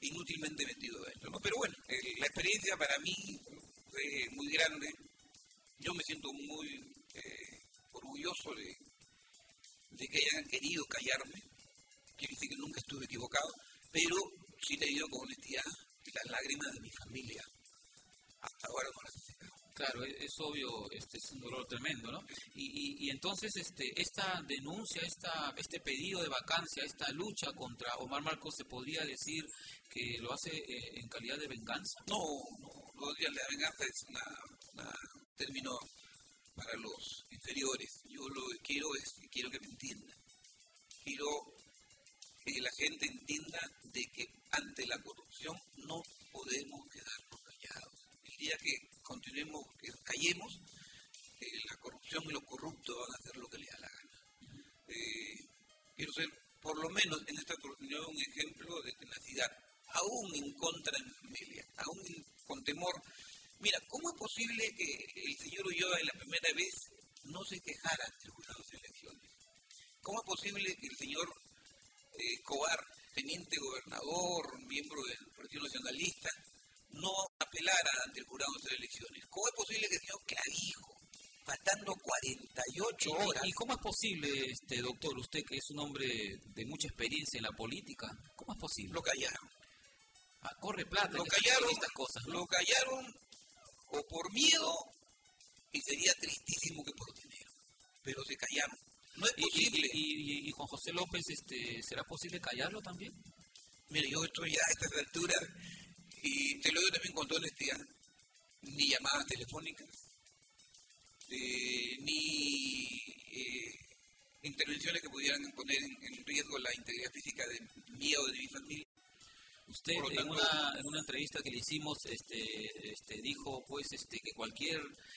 inútilmente metido dentro, ¿no? Pero bueno, la experiencia para mí fue muy grande. Yo me siento muy orgulloso de que hayan querido callarme. Quiere decir que nunca estuve equivocado, pero sí te digo con honestidad que las lágrimas de mi familia hasta ahora no las he secado. Claro, es obvio, es un dolor tremendo, ¿no? Y entonces esta denuncia, este pedido de vacancia, esta lucha contra Omar Marcos, ¿se podría decir que lo hace en calidad de venganza? No, la venganza es un término para los inferiores. Yo lo que quiero que me entiendan. Quiero que la gente entienda de que ante la corrupción no podemos quedarnos callados. El día que continuemos, que callemos, la corrupción y los corruptos van a hacer lo que les da la gana. Quiero ser, por lo menos en esta oportunidad, un ejemplo de tenacidad, aún en contra de mi familia, aún con temor. Mira, ¿cómo es posible que el señor Ulloa en la primera vez no se quejara ante el jurado de elecciones? ¿Cómo es posible que el señor Escobar, teniente gobernador, miembro del Partido Nacionalista, no apelara ante el jurado de elecciones? ¿Cómo es posible que el señor Clavijo, faltando 48 horas... ¿Y cómo es posible, doctor, usted que es un hombre de mucha experiencia en la política, cómo es posible? Lo callaron. Corre plata lo callaron, estas cosas, ¿no? Lo callaron o por miedo, y sería tristísimo que por dinero, pero se callaron. No es posible. ¿Y Juan José López, será posible callarlo también? Mire, yo estoy ya a estas alturas, y te lo digo también con toda honestidad, ni llamadas telefónicas, ni intervenciones que pudieran poner en riesgo la integridad física de mí o de mi familia. Usted en una entrevista que le hicimos dijo pues que cualquier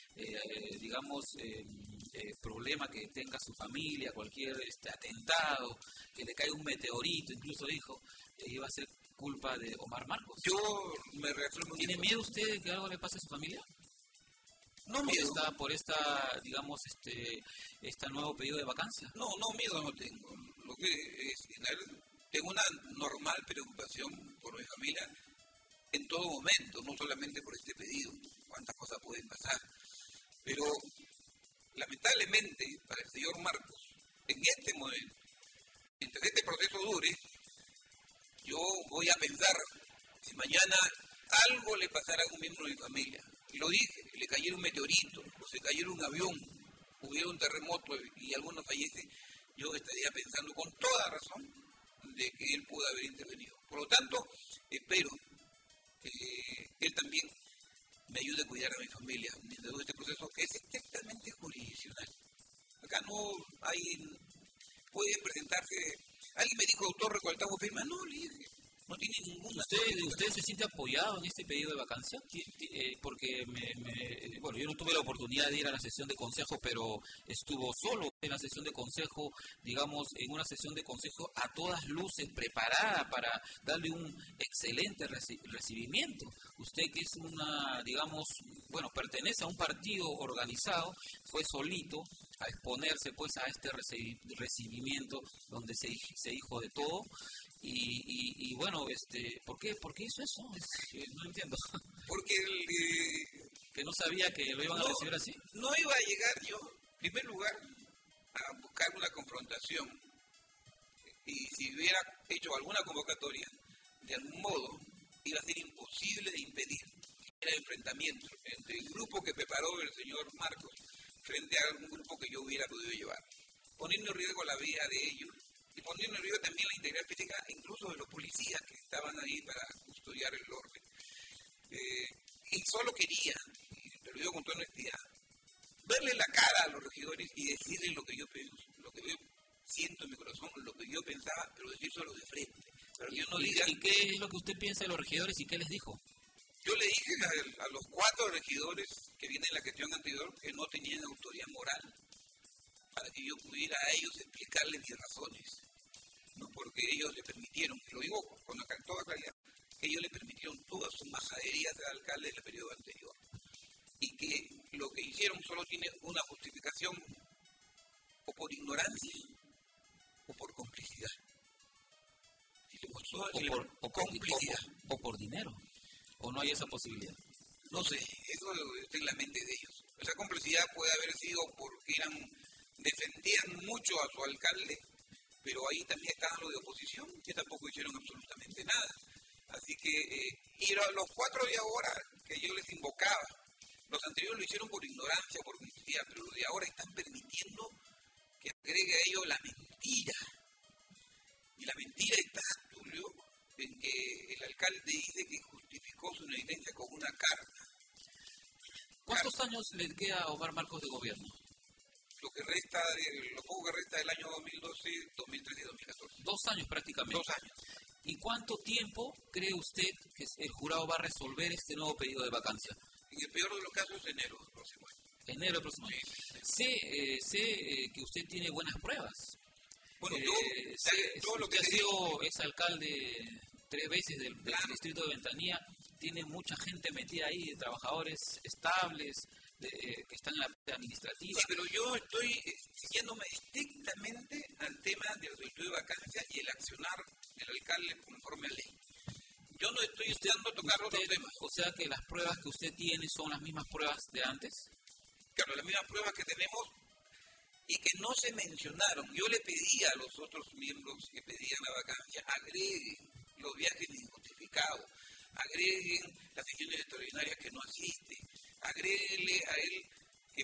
problema que tenga su familia, cualquier atentado, que le caiga un meteorito, incluso dijo, iba a ser culpa de Omar Marcos. Yo me reafirmo. ¿Tiene miedo usted de que algo le pase a su familia? No miedo. Por esta nuevo pedido de vacancia. No, miedo no tengo. Lo que es, tengo una normal preocupación por mi familia en todo momento, no solamente por este pedido. Cuántas cosas pueden pasar. Pero lamentablemente para el señor Marcos, en este momento, mientras este proceso dure, yo voy a pensar si mañana algo le pasara a un miembro de mi familia. Y lo dije, le cayera un meteorito, o se cayera un avión, hubiera un terremoto y algunos fallecen, yo estaría pensando con toda razón de que él pudo haber intervenido. Por lo tanto, espero que él también me ayude a cuidar a mi familia mientras todo este proceso que es estrictamente jurisdiccional. Acá no hay, puede presentarse, alguien me dijo, doctor, recolectamos firmas, no, le dije, no tiene ninguna. ¿Usted se siente apoyado en este pedido de vacancia? Porque bueno, yo no tuve la oportunidad de ir a la sesión de consejo, pero estuvo solo en la sesión de consejo, digamos, en una sesión de consejo a todas luces, preparada para darle un excelente recibimiento. Usted que es pertenece a un partido organizado, fue solito a exponerse pues a este recibimiento donde se dijo de todo. Y bueno, ¿por qué hizo eso? No entiendo. Porque que no sabía que lo iban a recibir así. No iba a llegar yo, en primer lugar, a buscar una confrontación. Y si hubiera hecho alguna convocatoria, de algún modo, iba a ser imposible de impedir el enfrentamiento entre el grupo que preparó el señor Marcos frente a algún grupo que yo hubiera podido llevar, poniendo en riesgo la vida de ellos y poniendo en riesgo también la integridad física incluso de los policías que estaban ahí para custodiar el orden. Y solo quería, y te lo digo con toda honestidad, verle la cara a los regidores y decirles lo que yo pienso, lo que yo siento en mi corazón, lo que yo pensaba, pero decírselo de frente. Pero yo no diga, ¿Y qué es lo que usted piensa de los regidores y qué les dijo? Yo le dije a los 4 regidores que vienen en la gestión anterior que no tenían autoridad moral para que yo pudiera a ellos explicarles mis razones, no porque ellos le permitieron, lo digo con toda claridad, que ellos le permitieron todas sus majaderías al alcalde del periodo anterior y que lo que hicieron solo tiene una justificación o por ignorancia o por complicidad. Si Toda complicidad. O por dinero. ¿O no hay esa posibilidad? No sé, eso está en la mente de ellos. Esa complicidad puede haber sido porque defendían mucho a su alcalde, pero ahí también estaban los de oposición, que tampoco hicieron absolutamente nada. Así que, y los 4 de ahora que yo les invocaba, los anteriores lo hicieron por ignorancia, por complicidad, pero los de ahora están permitiendo que agregue a ellos la mentira. Y la mentira está, Tulio, en que el alcalde dice que justificó su negligencia con una carta. ¿Cuántos años le queda a Omar Marcos de gobierno? Lo poco que resta del año 2012, 2013 y 2014. 2 años prácticamente. 2 años. ¿Y cuánto tiempo cree usted que el jurado va a resolver este nuevo pedido de vacancia? En el peor de los casos, enero del próximo año. Enero del próximo año. Sé que usted tiene buenas pruebas. Bueno, todo lo que ha sido exalcalde 3 veces del distrito de Ventanilla, tiene mucha gente metida ahí, trabajadores estables, que están en la parte administrativa. Sí, pero yo estoy siguiéndome estrictamente al tema de la solicitud de vacancia y el accionar del alcalde conforme a ley. Yo no estoy estudiando tocar otros temas. O sea que las pruebas que usted tiene son las mismas pruebas de antes. Claro, las mismas pruebas que tenemos y que no se mencionaron. Yo le pedí a los otros miembros que pedían la vacancia, agreguen los viajes injustificados, agreguen las sesiones extraordinarias que no asiste, agréguenle a él que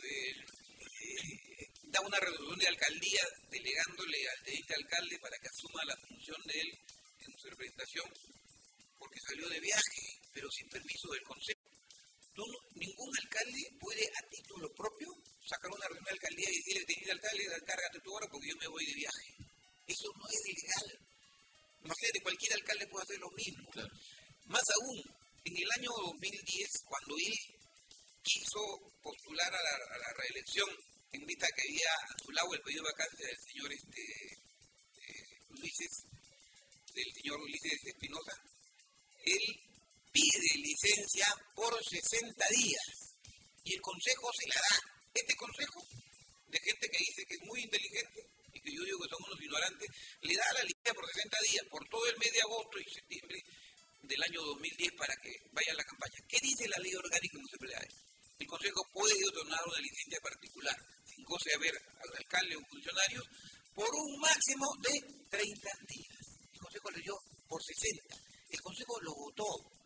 da una resolución de alcaldía delegándole al teniente alcalde para que asuma la función de él en su representación, porque salió de viaje, pero sin permiso del consejo. Ningún alcalde puede a título propio sacar una reunión de alcaldía y decirle, teniente alcalde, cárgate tú ahora porque yo me voy de viaje. Eso no es legal. Imagínate, cualquier alcalde puede hacer lo mismo. Claro. Más aún, en el año 2010, cuando él quiso postular a la reelección, en vista que había anulado el pedido de vacancia del señor Ulises Espinosa, él pide licencia por 60 días y el consejo se la da. Este consejo, de gente que dice que es muy inteligente y que yo digo que son unos ignorantes, le da la licencia por 60 días, por todo el mes de agosto y septiembre del año 2010 para que vaya a la campaña. ¿Qué dice la ley orgánica municipal? El consejo puede otorgar una licencia particular, sin goce haber al alcalde o funcionarios, por un máximo de 30 días. El consejo le dio por 60. El consejo lo votó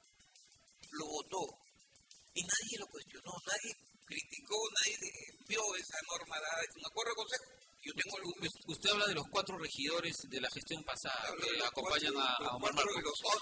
y nadie lo cuestionó, nadie criticó, nadie vio esa norma dada, es un acuerdo de consejo. Usted habla de los 4 regidores de la gestión pasada que acompañan a Omar Marcos,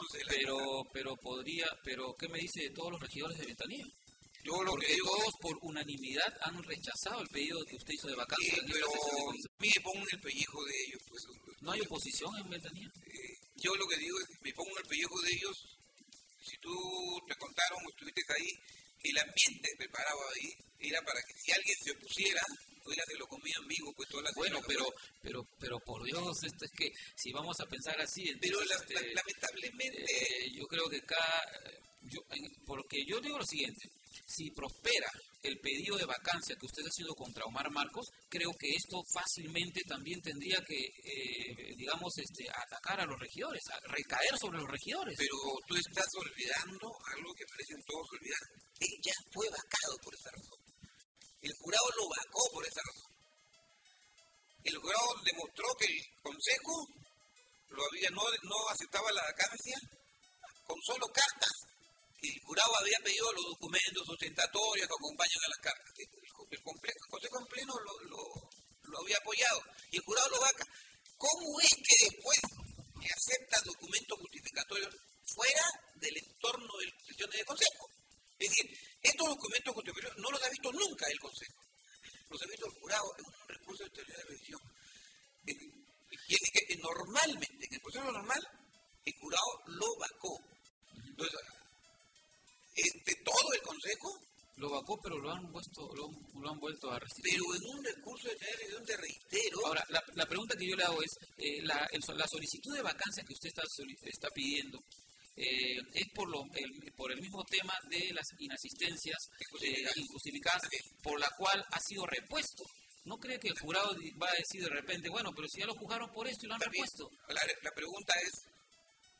pero ¿qué me dice de todos los regidores de Ventanilla? Porque todos por unanimidad han rechazado el pedido que usted hizo de vacancia. Pero mire, pongo el pellejo de ellos. Pues, ¿No hay oposición en Ventanilla? Yo lo que digo es, me pongo el pellejo de ellos. Si tú te contaron o estuviste ahí, el ambiente preparado ahí era para que si alguien se opusiera, pudiera se lo comía en vivo, pues todas las. Bueno, pero por Dios, esto es que si vamos a pensar así, entonces, pero lamentablemente, yo creo que porque yo digo lo siguiente: si prospera el pedido de vacancia que usted ha sido contra Omar Marcos, creo que esto fácilmente también tendría que, atacar a los regidores, a recaer sobre los regidores. Pero tú estás olvidando algo que parecen todos olvidar. Él ya fue vacado por esa razón. El jurado lo vacó por esa razón. El jurado demostró que el consejo no aceptaba la vacancia con solo cartas. El jurado había pedido los documentos sustentatorios que acompañan a las cartas. El consejo en pleno lo había apoyado y el jurado lo vaca. ¿Cómo es que después que acepta documentos justificatorios fuera del entorno de las sesiones del consejo? Es decir, estos documentos justificatorios no los ha visto nunca el consejo. Los ha visto el jurado en un recurso de teoría de revisión. Y es que normalmente, en el proceso normal, el jurado lo vacó. Entonces, todo el consejo lo vacó, pero lo han vuelto a restituir. Pero en un recurso de revisión de reitero. Ahora, la pregunta que yo le hago es, la solicitud de vacancia que usted está pidiendo, es por el mismo tema de las inasistencias injustificadas, por la cual ha sido repuesto. ¿No cree que el jurado va a decir de repente, bueno, pero si ya lo juzgaron por esto y lo han repuesto? La pregunta es,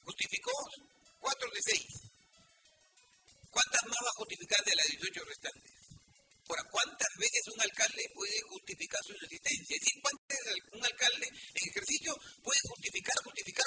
justificó 4 de 6. ¿Cuántas más va a justificar de las 18 restantes? Ahora, ¿cuántas veces un alcalde puede justificar su inexistencia? Es decir, ¿cuántas veces un alcalde en ejercicio puede justificar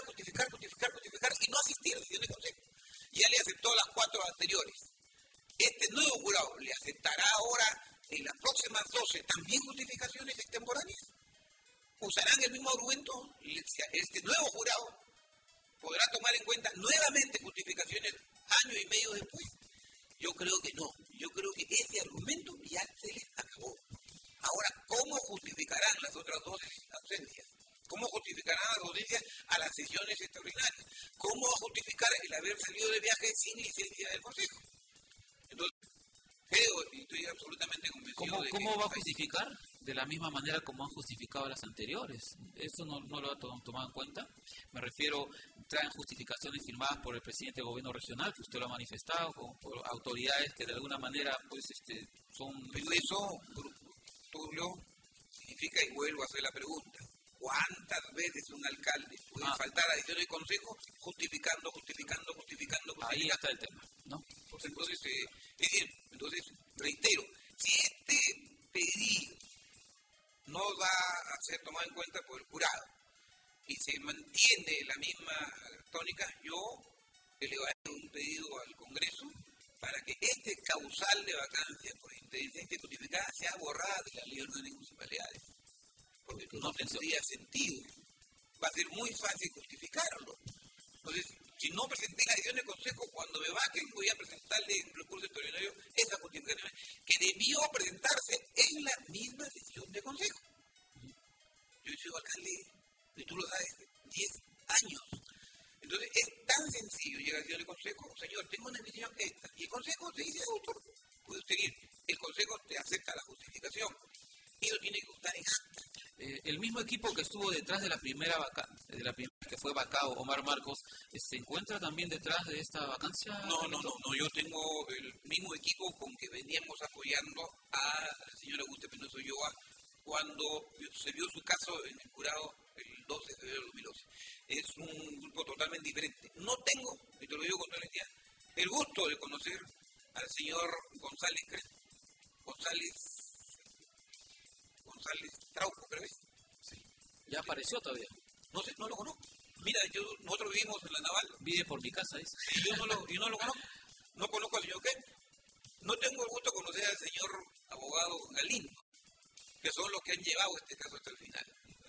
y no asistir a sesiones de consejo? Ya le aceptó las 4 anteriores. Este nuevo jurado le aceptará ahora en las próximas 12 también justificaciones extemporáneas. ¿Usarán el mismo argumento? Este nuevo jurado podrá tomar en cuenta nuevamente justificaciones año y medio después. Yo creo que no. Yo creo que ese argumento ya se les acabó. Ahora, ¿cómo justificarán las otras 2 ausencias? ¿Cómo justificarán las ausencias a las sesiones extraordinarias? ¿Cómo va a justificar el haber salido de viaje sin licencia del Consejo? Entonces, creo y estoy absolutamente convencido de que... ¿Cómo va a justificar? De la misma manera como han justificado las anteriores. Eso no lo ha tomado en cuenta. Me refiero, traen justificaciones firmadas por el presidente del gobierno regional, que usted lo ha manifestado, por autoridades que de alguna manera pues son... Pero eso, Tulio, significa, y vuelvo a hacer la pregunta, ¿cuántas veces un alcalde puede faltar a decisión del consejo justificando? Ahí está el tema, ¿no? Entonces, reitero, si este pedido no va a ser tomado en cuenta por el jurado y se mantiene la misma tónica, yo elevaré un pedido al Congreso para que este causal de vacancia por inteligencia justificada sea borrada de la ley de las municipalidades, porque no tendría sentido. Va a ser muy fácil justificarlo. Entonces, si no presenté la decisión del Consejo, cuando me vaquen voy a presentarle en recurso extraordinario esa justificación que debió presentarse en la misma sesión de Consejo. Yo he sido alcalde, y tú lo sabes, 10 años. Entonces, es tan sencillo llegar a la sesión del Consejo, señor, tengo una decisión esta, y el Consejo te dice, autor, puede usted ir. El Consejo te acepta la justificación, y lo tiene que gustar en acta. El mismo equipo que estuvo detrás de la primera que fue vacado, Omar Marcos, ¿se encuentra también detrás de esta vacancia? No, yo tengo el mismo equipo con que veníamos apoyando a la señora Augusta Pinozo Ulloa cuando se vio su caso en el jurado el 12 de febrero de 2011. Es un grupo totalmente diferente. No tengo, y te lo digo con toda honestidad, el gusto de conocer al señor González Trauco, creo que es. Sí. ¿Ya apareció todavía? No sé, no lo conozco. Mira, nosotros vivimos en la Naval. Vive por mi casa, dice. Y yo no lo conozco. No conozco al señor Ken. No tengo el gusto de conocer al señor abogado Galindo, que son los que han llevado este caso hasta el final.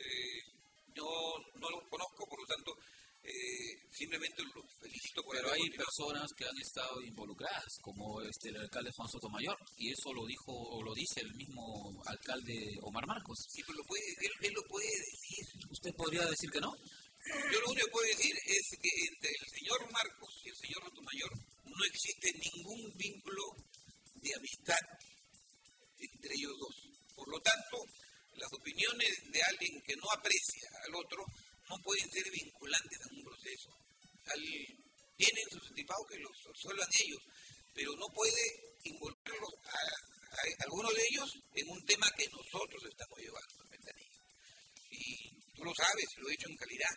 Yo no los conozco, por lo tanto, simplemente los felicito por Pero hay personas que han estado involucradas, como el alcalde Juan Sotomayor, y eso lo dijo o lo dice el mismo alcalde Omar Marcos. Sí, pero él lo puede decir. ¿Usted podría decir que no? Yo lo único que puedo decir es que entre el señor Marcos y el señor Sotomayor no existe ningún vínculo de amistad entre ellos dos. Por lo tanto, las opiniones de alguien que no aprecia al otro no pueden ser vinculantes a un proceso. Tienen sus anticipados que los resuelvan ellos, pero no puede involucrarlos a algunos de ellos en un tema que nosotros estamos llevando a Ventanilla. Y tú lo sabes, lo he hecho en calidad.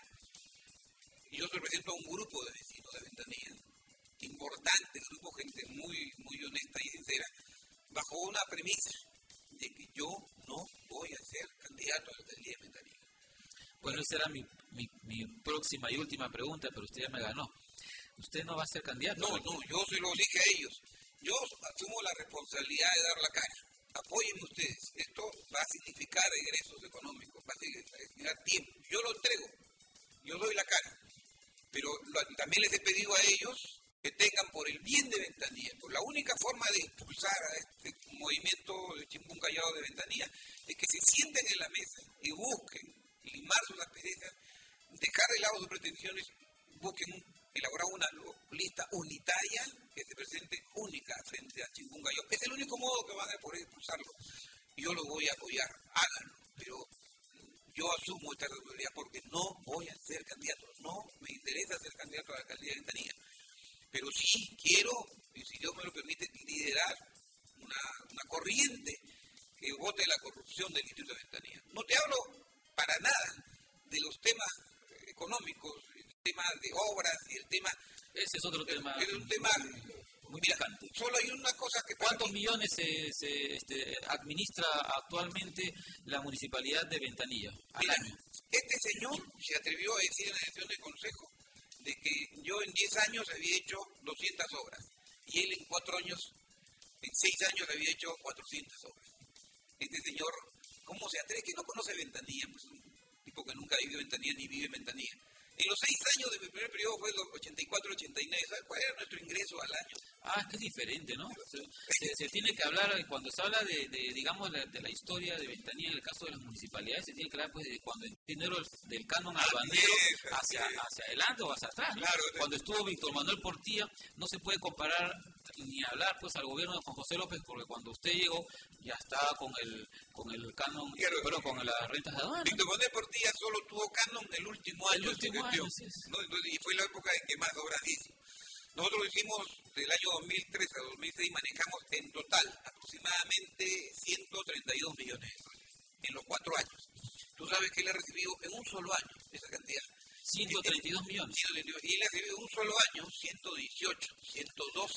Y yo represento a un grupo de vecinos de Ventanilla, importante, grupo, gente muy honesta y sincera, bajo una premisa de que yo no voy a ser candidato a la alcaldía de Ventanilla. Bueno, esa era mi próxima y última pregunta, pero usted ya me ganó. ¿Usted no va a ser candidato? No, yo se lo dije a ellos. Yo asumo la responsabilidad de dar la cara. Apóyenme ustedes. Esto va a significar egresos económicos, va a significar tiempo. Yo lo entrego. Yo doy la cara. Pero también les he pedido a ellos que tengan por el bien de Ventanilla, por la única forma de impulsar a este movimiento de Chimpún Callao de Ventanilla, es que se sienten en la mesa y busquen limar sus asperezas, dejar de lado sus pretensiones, busquen elaborar una lista unitaria que se presente única frente a Chimpún Callao. Es el único modo que van a poder impulsarlo. Yo lo voy a apoyar, háganlo, pero yo asumo esta responsabilidad porque no voy a ser candidato, no me interesa ser candidato a la alcaldía de Ventanilla, pero sí quiero, y si Dios me lo permite, liderar una corriente que vote la corrupción del Instituto de Ventanilla. No te hablo para nada de los temas económicos, temas de obras y el tema... Ese es otro tema. Es un tema muy picante. Solo hay una cosa que... ¿Cuántos millones se administra actualmente la municipalidad de Ventanilla al año? Este señor se atrevió a decir en la sesión de consejo de que yo en 10 años había hecho 200 obras y él en 4 años, en 6 años había hecho 400 obras. Este señor, ¿cómo se atreve? Que no conoce Ventanilla, pues un tipo que nunca ha vivido en Ventanilla ni vive en Ventanilla. En los 6 años de mi primer periodo fue los 84-89, ¿sabes cuál era nuestro ingreso al año? Es que es diferente, ¿no? Se tiene que hablar, cuando se habla digamos, de la historia de Ventanilla, en el caso de las municipalidades, se tiene que hablar pues de cuando el dinero del canon aduanero hacia adelante o hacia atrás, ¿no? Claro, cuando estuvo Víctor Manuel Portilla, no se puede comparar ni hablar pues al gobierno de Juan José López, porque cuando usted llegó ya estaba con el canon, pero con las rentas de aduana. Víctor Manuel Portilla solo tuvo canon el último año. ¿No? Y fue la época en que más obras hizo. Nosotros hicimos del año 2003 a 2006, manejamos en total aproximadamente 132 millones de soles en los 4 años. Tú sabes que él ha recibido en un solo año esa cantidad. 132 millones. Y él ha recibido en un solo año 118, 112,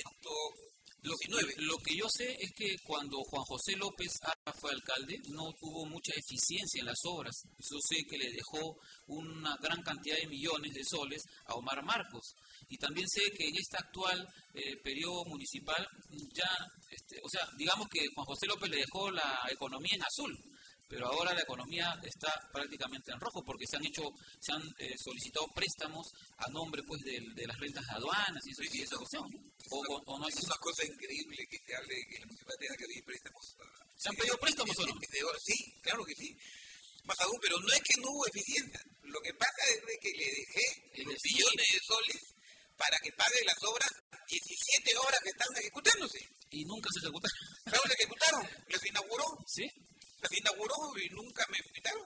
119. Lo que yo sé es que cuando Juan José López fue alcalde, no tuvo mucha eficiencia en las obras. Yo sé que le dejó una gran cantidad de millones de soles a Omar Marcos. Y también sé que en este actual periodo municipal ya, o sea, digamos que Juan José López le dejó la economía en azul, pero ahora la economía está prácticamente en rojo porque se han solicitado préstamos a nombre pues de las rentas de aduanas y esa cuestión. ¿O no es una cosa increíble que se hable de que la municipalidad tenga que pedir préstamos. ¿Se han pedido préstamos o no? Sí, claro que sí. Más aún, pero no es que no hubo eficiencia. Lo que pasa es de que le dejé los billones de soles para que pague las obras, 17 obras que están ejecutándose. Y nunca se ejecutaron. Pero se ejecutaron, las inauguró. ¿Sí? Las inauguró y nunca me invitaron.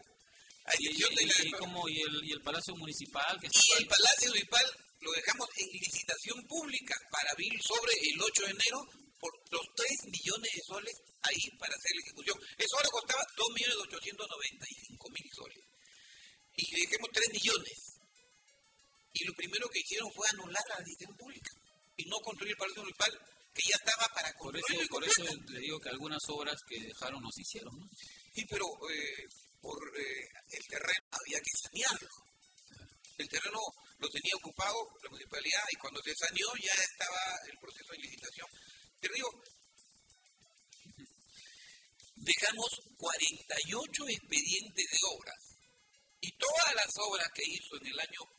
¿Y el Palacio Municipal? El Palacio Municipal lo dejamos en licitación pública para abrir sobre el 8 de enero por los 3 millones de soles ahí para hacer la ejecución. Eso ahora costaba 2.895.000 soles. Y le dejamos 3 millones. Y lo primero que hicieron fue anular la licitación pública y no construir el Palacio Municipal, que ya estaba para construir. Por eso le digo que algunas obras que dejaron no se hicieron, ¿no? Sí, pero por el terreno había que sanearlo. El terreno lo tenía ocupado la municipalidad y cuando se saneó ya estaba el proceso de licitación. Te digo, dejamos 48 expedientes de obras y todas las obras que hizo en el año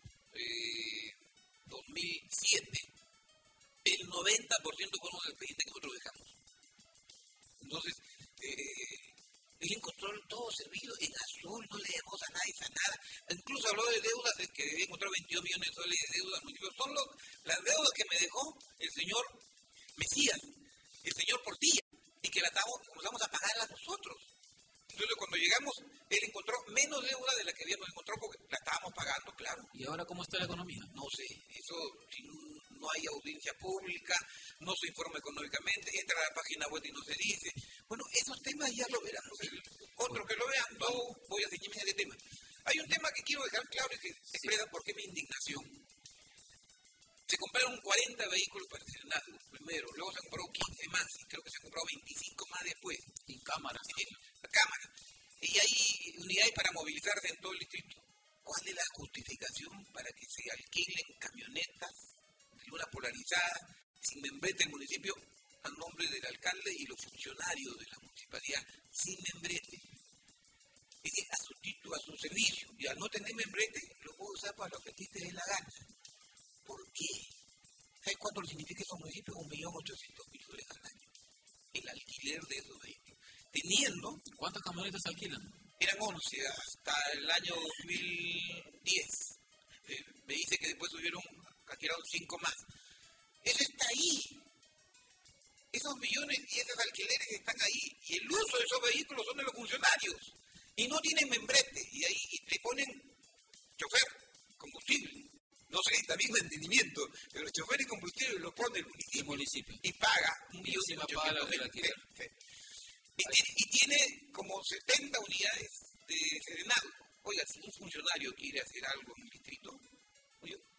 2007, el 90% fueron los expedientes que nosotros dejamos. Entonces, él encontró todo servido en azul, no le dejamos a nadie nada. Incluso habló de deudas, de que había encontrado 22 millones de soles de deudas al municipio. Son las deudas que me dejó el señor Mesías, el señor Portilla, y que comenzamos a pagarlas nosotros. Entonces, cuando llegamos, él encontró menos deuda de la que habíamos encontrado porque la estábamos pagando, claro. ¿Y ahora cómo está la economía? No sé, eso si no hay audiencia pública, no se informa económicamente, entra a la página web y no se dice. Bueno, esos temas ya lo verán. Otros que lo vean, no voy a seguirme de tema. Hay un tema que quiero dejar claro y que expresa por qué mi indignación. Se compraron 40 vehículos para el Senado primero, luego se compraron 15 más, y creo que se compraron 25 más después. Y cámaras. Cámaras. Y hay unidades para movilizarse en todo el distrito. ¿Cuál es la justificación para que se alquilen camionetas de luna polarizada sin membrete el municipio a nombre del alcalde y los funcionarios de la municipalidad sin membrete? Es que a su título, a su servicio, y al no tener membrete, lo puedo usar para lo que a ti te dé la gana. ¿Por qué? ¿Sabes cuánto le significa a un municipio? 1.800.000 soles al año. El alquiler de esos vehículos. Teniendo... ¿Cuántas camionetas alquilan? Eran 11 hasta el año 2010. Me dice que después alquilaron 5 más. Eso está ahí. Esos millones y esos alquileres están ahí. Y el uso de esos vehículos son de los funcionarios. Y no tienen membrete. Y ahí le ponen chofer, combustible. No sé, también mantenimiento. Pero el chofer y combustible lo pone el municipio. Y paga 1.800.000. Y tiene como 70 unidades de serenado. Oiga, si un funcionario quiere hacer algo en el distrito,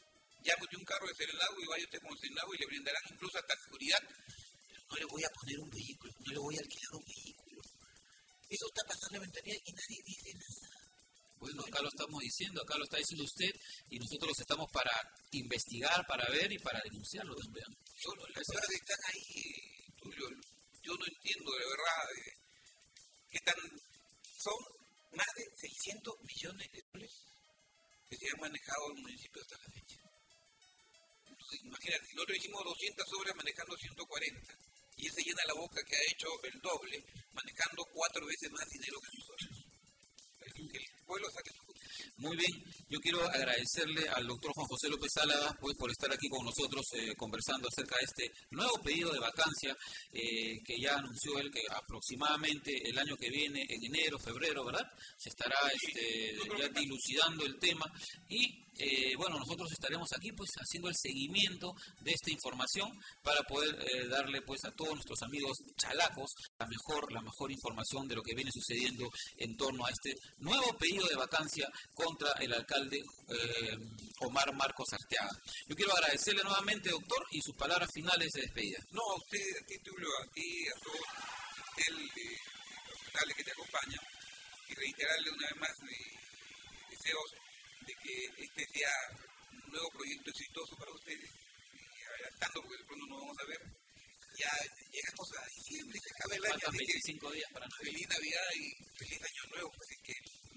llame usted un carro de Serenagua y vaya usted con Serenagua y le brindarán incluso hasta seguridad. No le voy a poner un vehículo, no le voy a alquilar un vehículo. Eso está pasando en ventanilla y nadie dice nada. Bueno, acá lo estamos diciendo, acá lo está diciendo usted y nosotros estamos para investigar, para ver y para denunciarlo también. Las cosas están ahí, Tulio. Yo no entiendo de verdad qué tan... Son más de 600 millones de dólares que se han manejado en el municipio hasta la fecha. Entonces, imagínate, nosotros hicimos 200 obras manejando 140 y él se llena la boca que ha hecho el doble manejando 4 veces más dinero que nosotros. Que el pueblo saque su justicia. Muy bien, yo quiero agradecerle al doctor Juan José López Álava pues, por estar aquí con nosotros conversando acerca de este nuevo pedido de vacancia que ya anunció él que aproximadamente el año que viene, en enero, febrero, ¿verdad? Se estará ya dilucidando el tema y bueno, nosotros estaremos aquí pues haciendo el seguimiento de esta información para poder darle pues a todos nuestros amigos chalacos la mejor información de lo que viene sucediendo en torno a este nuevo pedido de vacancia contra el alcalde Omar Marcos Arteaga. Yo quiero agradecerle nuevamente, doctor, y sus palabras finales de despedida. No, a usted, a ti, Tulio, a ti, a todos el profesionales que te acompañan y reiterarle una vez más deseos de que este sea un nuevo proyecto exitoso para ustedes. Adelantando, porque de pronto no vamos a ver. Ya llegamos a diciembre, se acaba el año. Faltan 25 días para Navidad. Feliz Navidad y feliz Año Nuevo. Así que en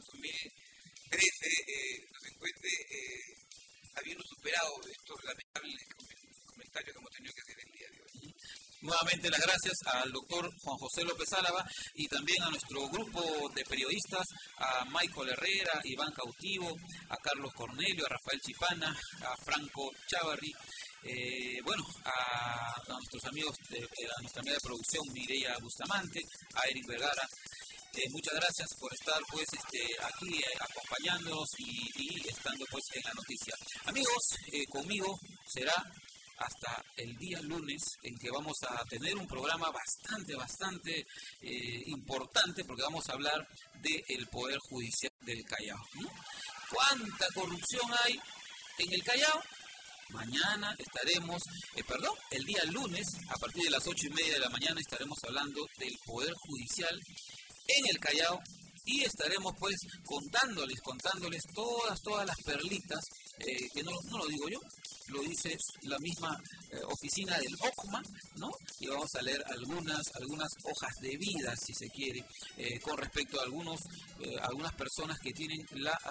2013 nos encuentre habiendo superado estos lamentables comentarios que hemos tenido que hacer el día de hoy. Nuevamente las gracias al doctor Juan José López Álava y también a nuestro grupo de periodistas, a Michael Herrera, Iván Cautivo, a Carlos Cornelio, a Rafael Chipana, a Franco Chávarri, bueno, a nuestros amigos, a nuestra amiga de producción Mireia Bustamante, a Eric Vergara. Muchas gracias por estar pues aquí acompañándonos y estando pues en la noticia. Amigos, conmigo será hasta el día lunes en que vamos a tener un programa bastante importante porque vamos a hablar del Poder Judicial del Callao. ¿Cuánta corrupción hay en el Callao? Mañana estaremos, el día lunes a partir de las 8:30 de la mañana estaremos hablando del Poder Judicial en el Callao y estaremos pues contándoles todas las perlitas que no lo digo yo, lo dice la misma oficina del OCMA, ¿no? Y vamos a leer algunas hojas de vida, si se quiere, con respecto a algunas personas que tienen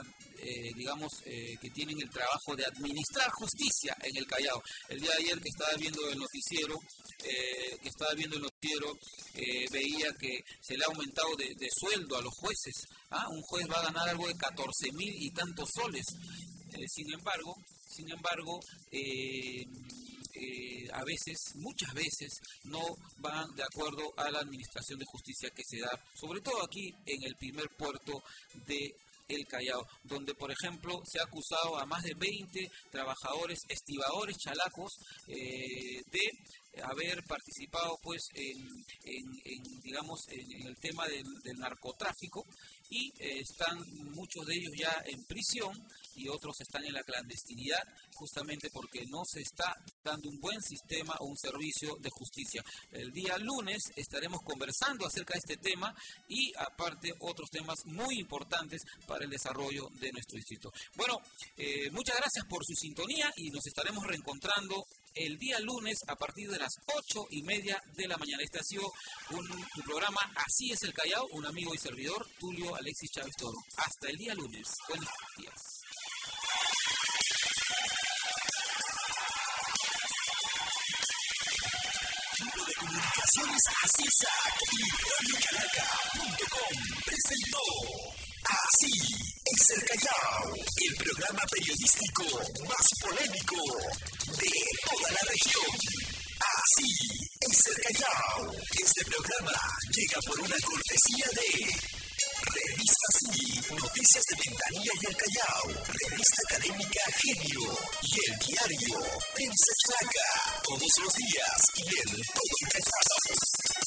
que tienen el trabajo de administrar justicia en el Callao. El día de ayer que estaba viendo el noticiero, veía que se le ha aumentado de sueldo a los jueces. Un juez va a ganar algo de 14,000 y tantos soles. Sin embargo, muchas veces no van de acuerdo a la administración de justicia que se da, sobre todo aquí en el primer puerto de El Callao, donde por ejemplo se ha acusado a más de 20 trabajadores, estibadores chalacos de haber participado pues en el tema del narcotráfico y están muchos de ellos ya en prisión y otros están en la clandestinidad justamente porque no se está dando un buen sistema o un servicio de justicia. El día lunes estaremos conversando acerca de este tema y aparte otros temas muy importantes para el desarrollo de nuestro distrito. Bueno, muchas gracias por su sintonía y nos estaremos reencontrando el día lunes a partir de las 8:30 de la mañana. Este ha sido tu programa Así es el Callao, un amigo y servidor, Tulio Alexis Chávez Toro. Hasta el día lunes. Buenos días. Grupo de Comunicaciones ACISAC y RadioCalaca.com presentó Así es el Callao, el programa periodístico más polémico de toda la región. Así es el Callao. Este programa llega por una cortesía de Revista Sí, Noticias de Ventanilla y el Callao, Revista Académica Genio y el diario Prensa Chaca, todos los días y en todo el Callao.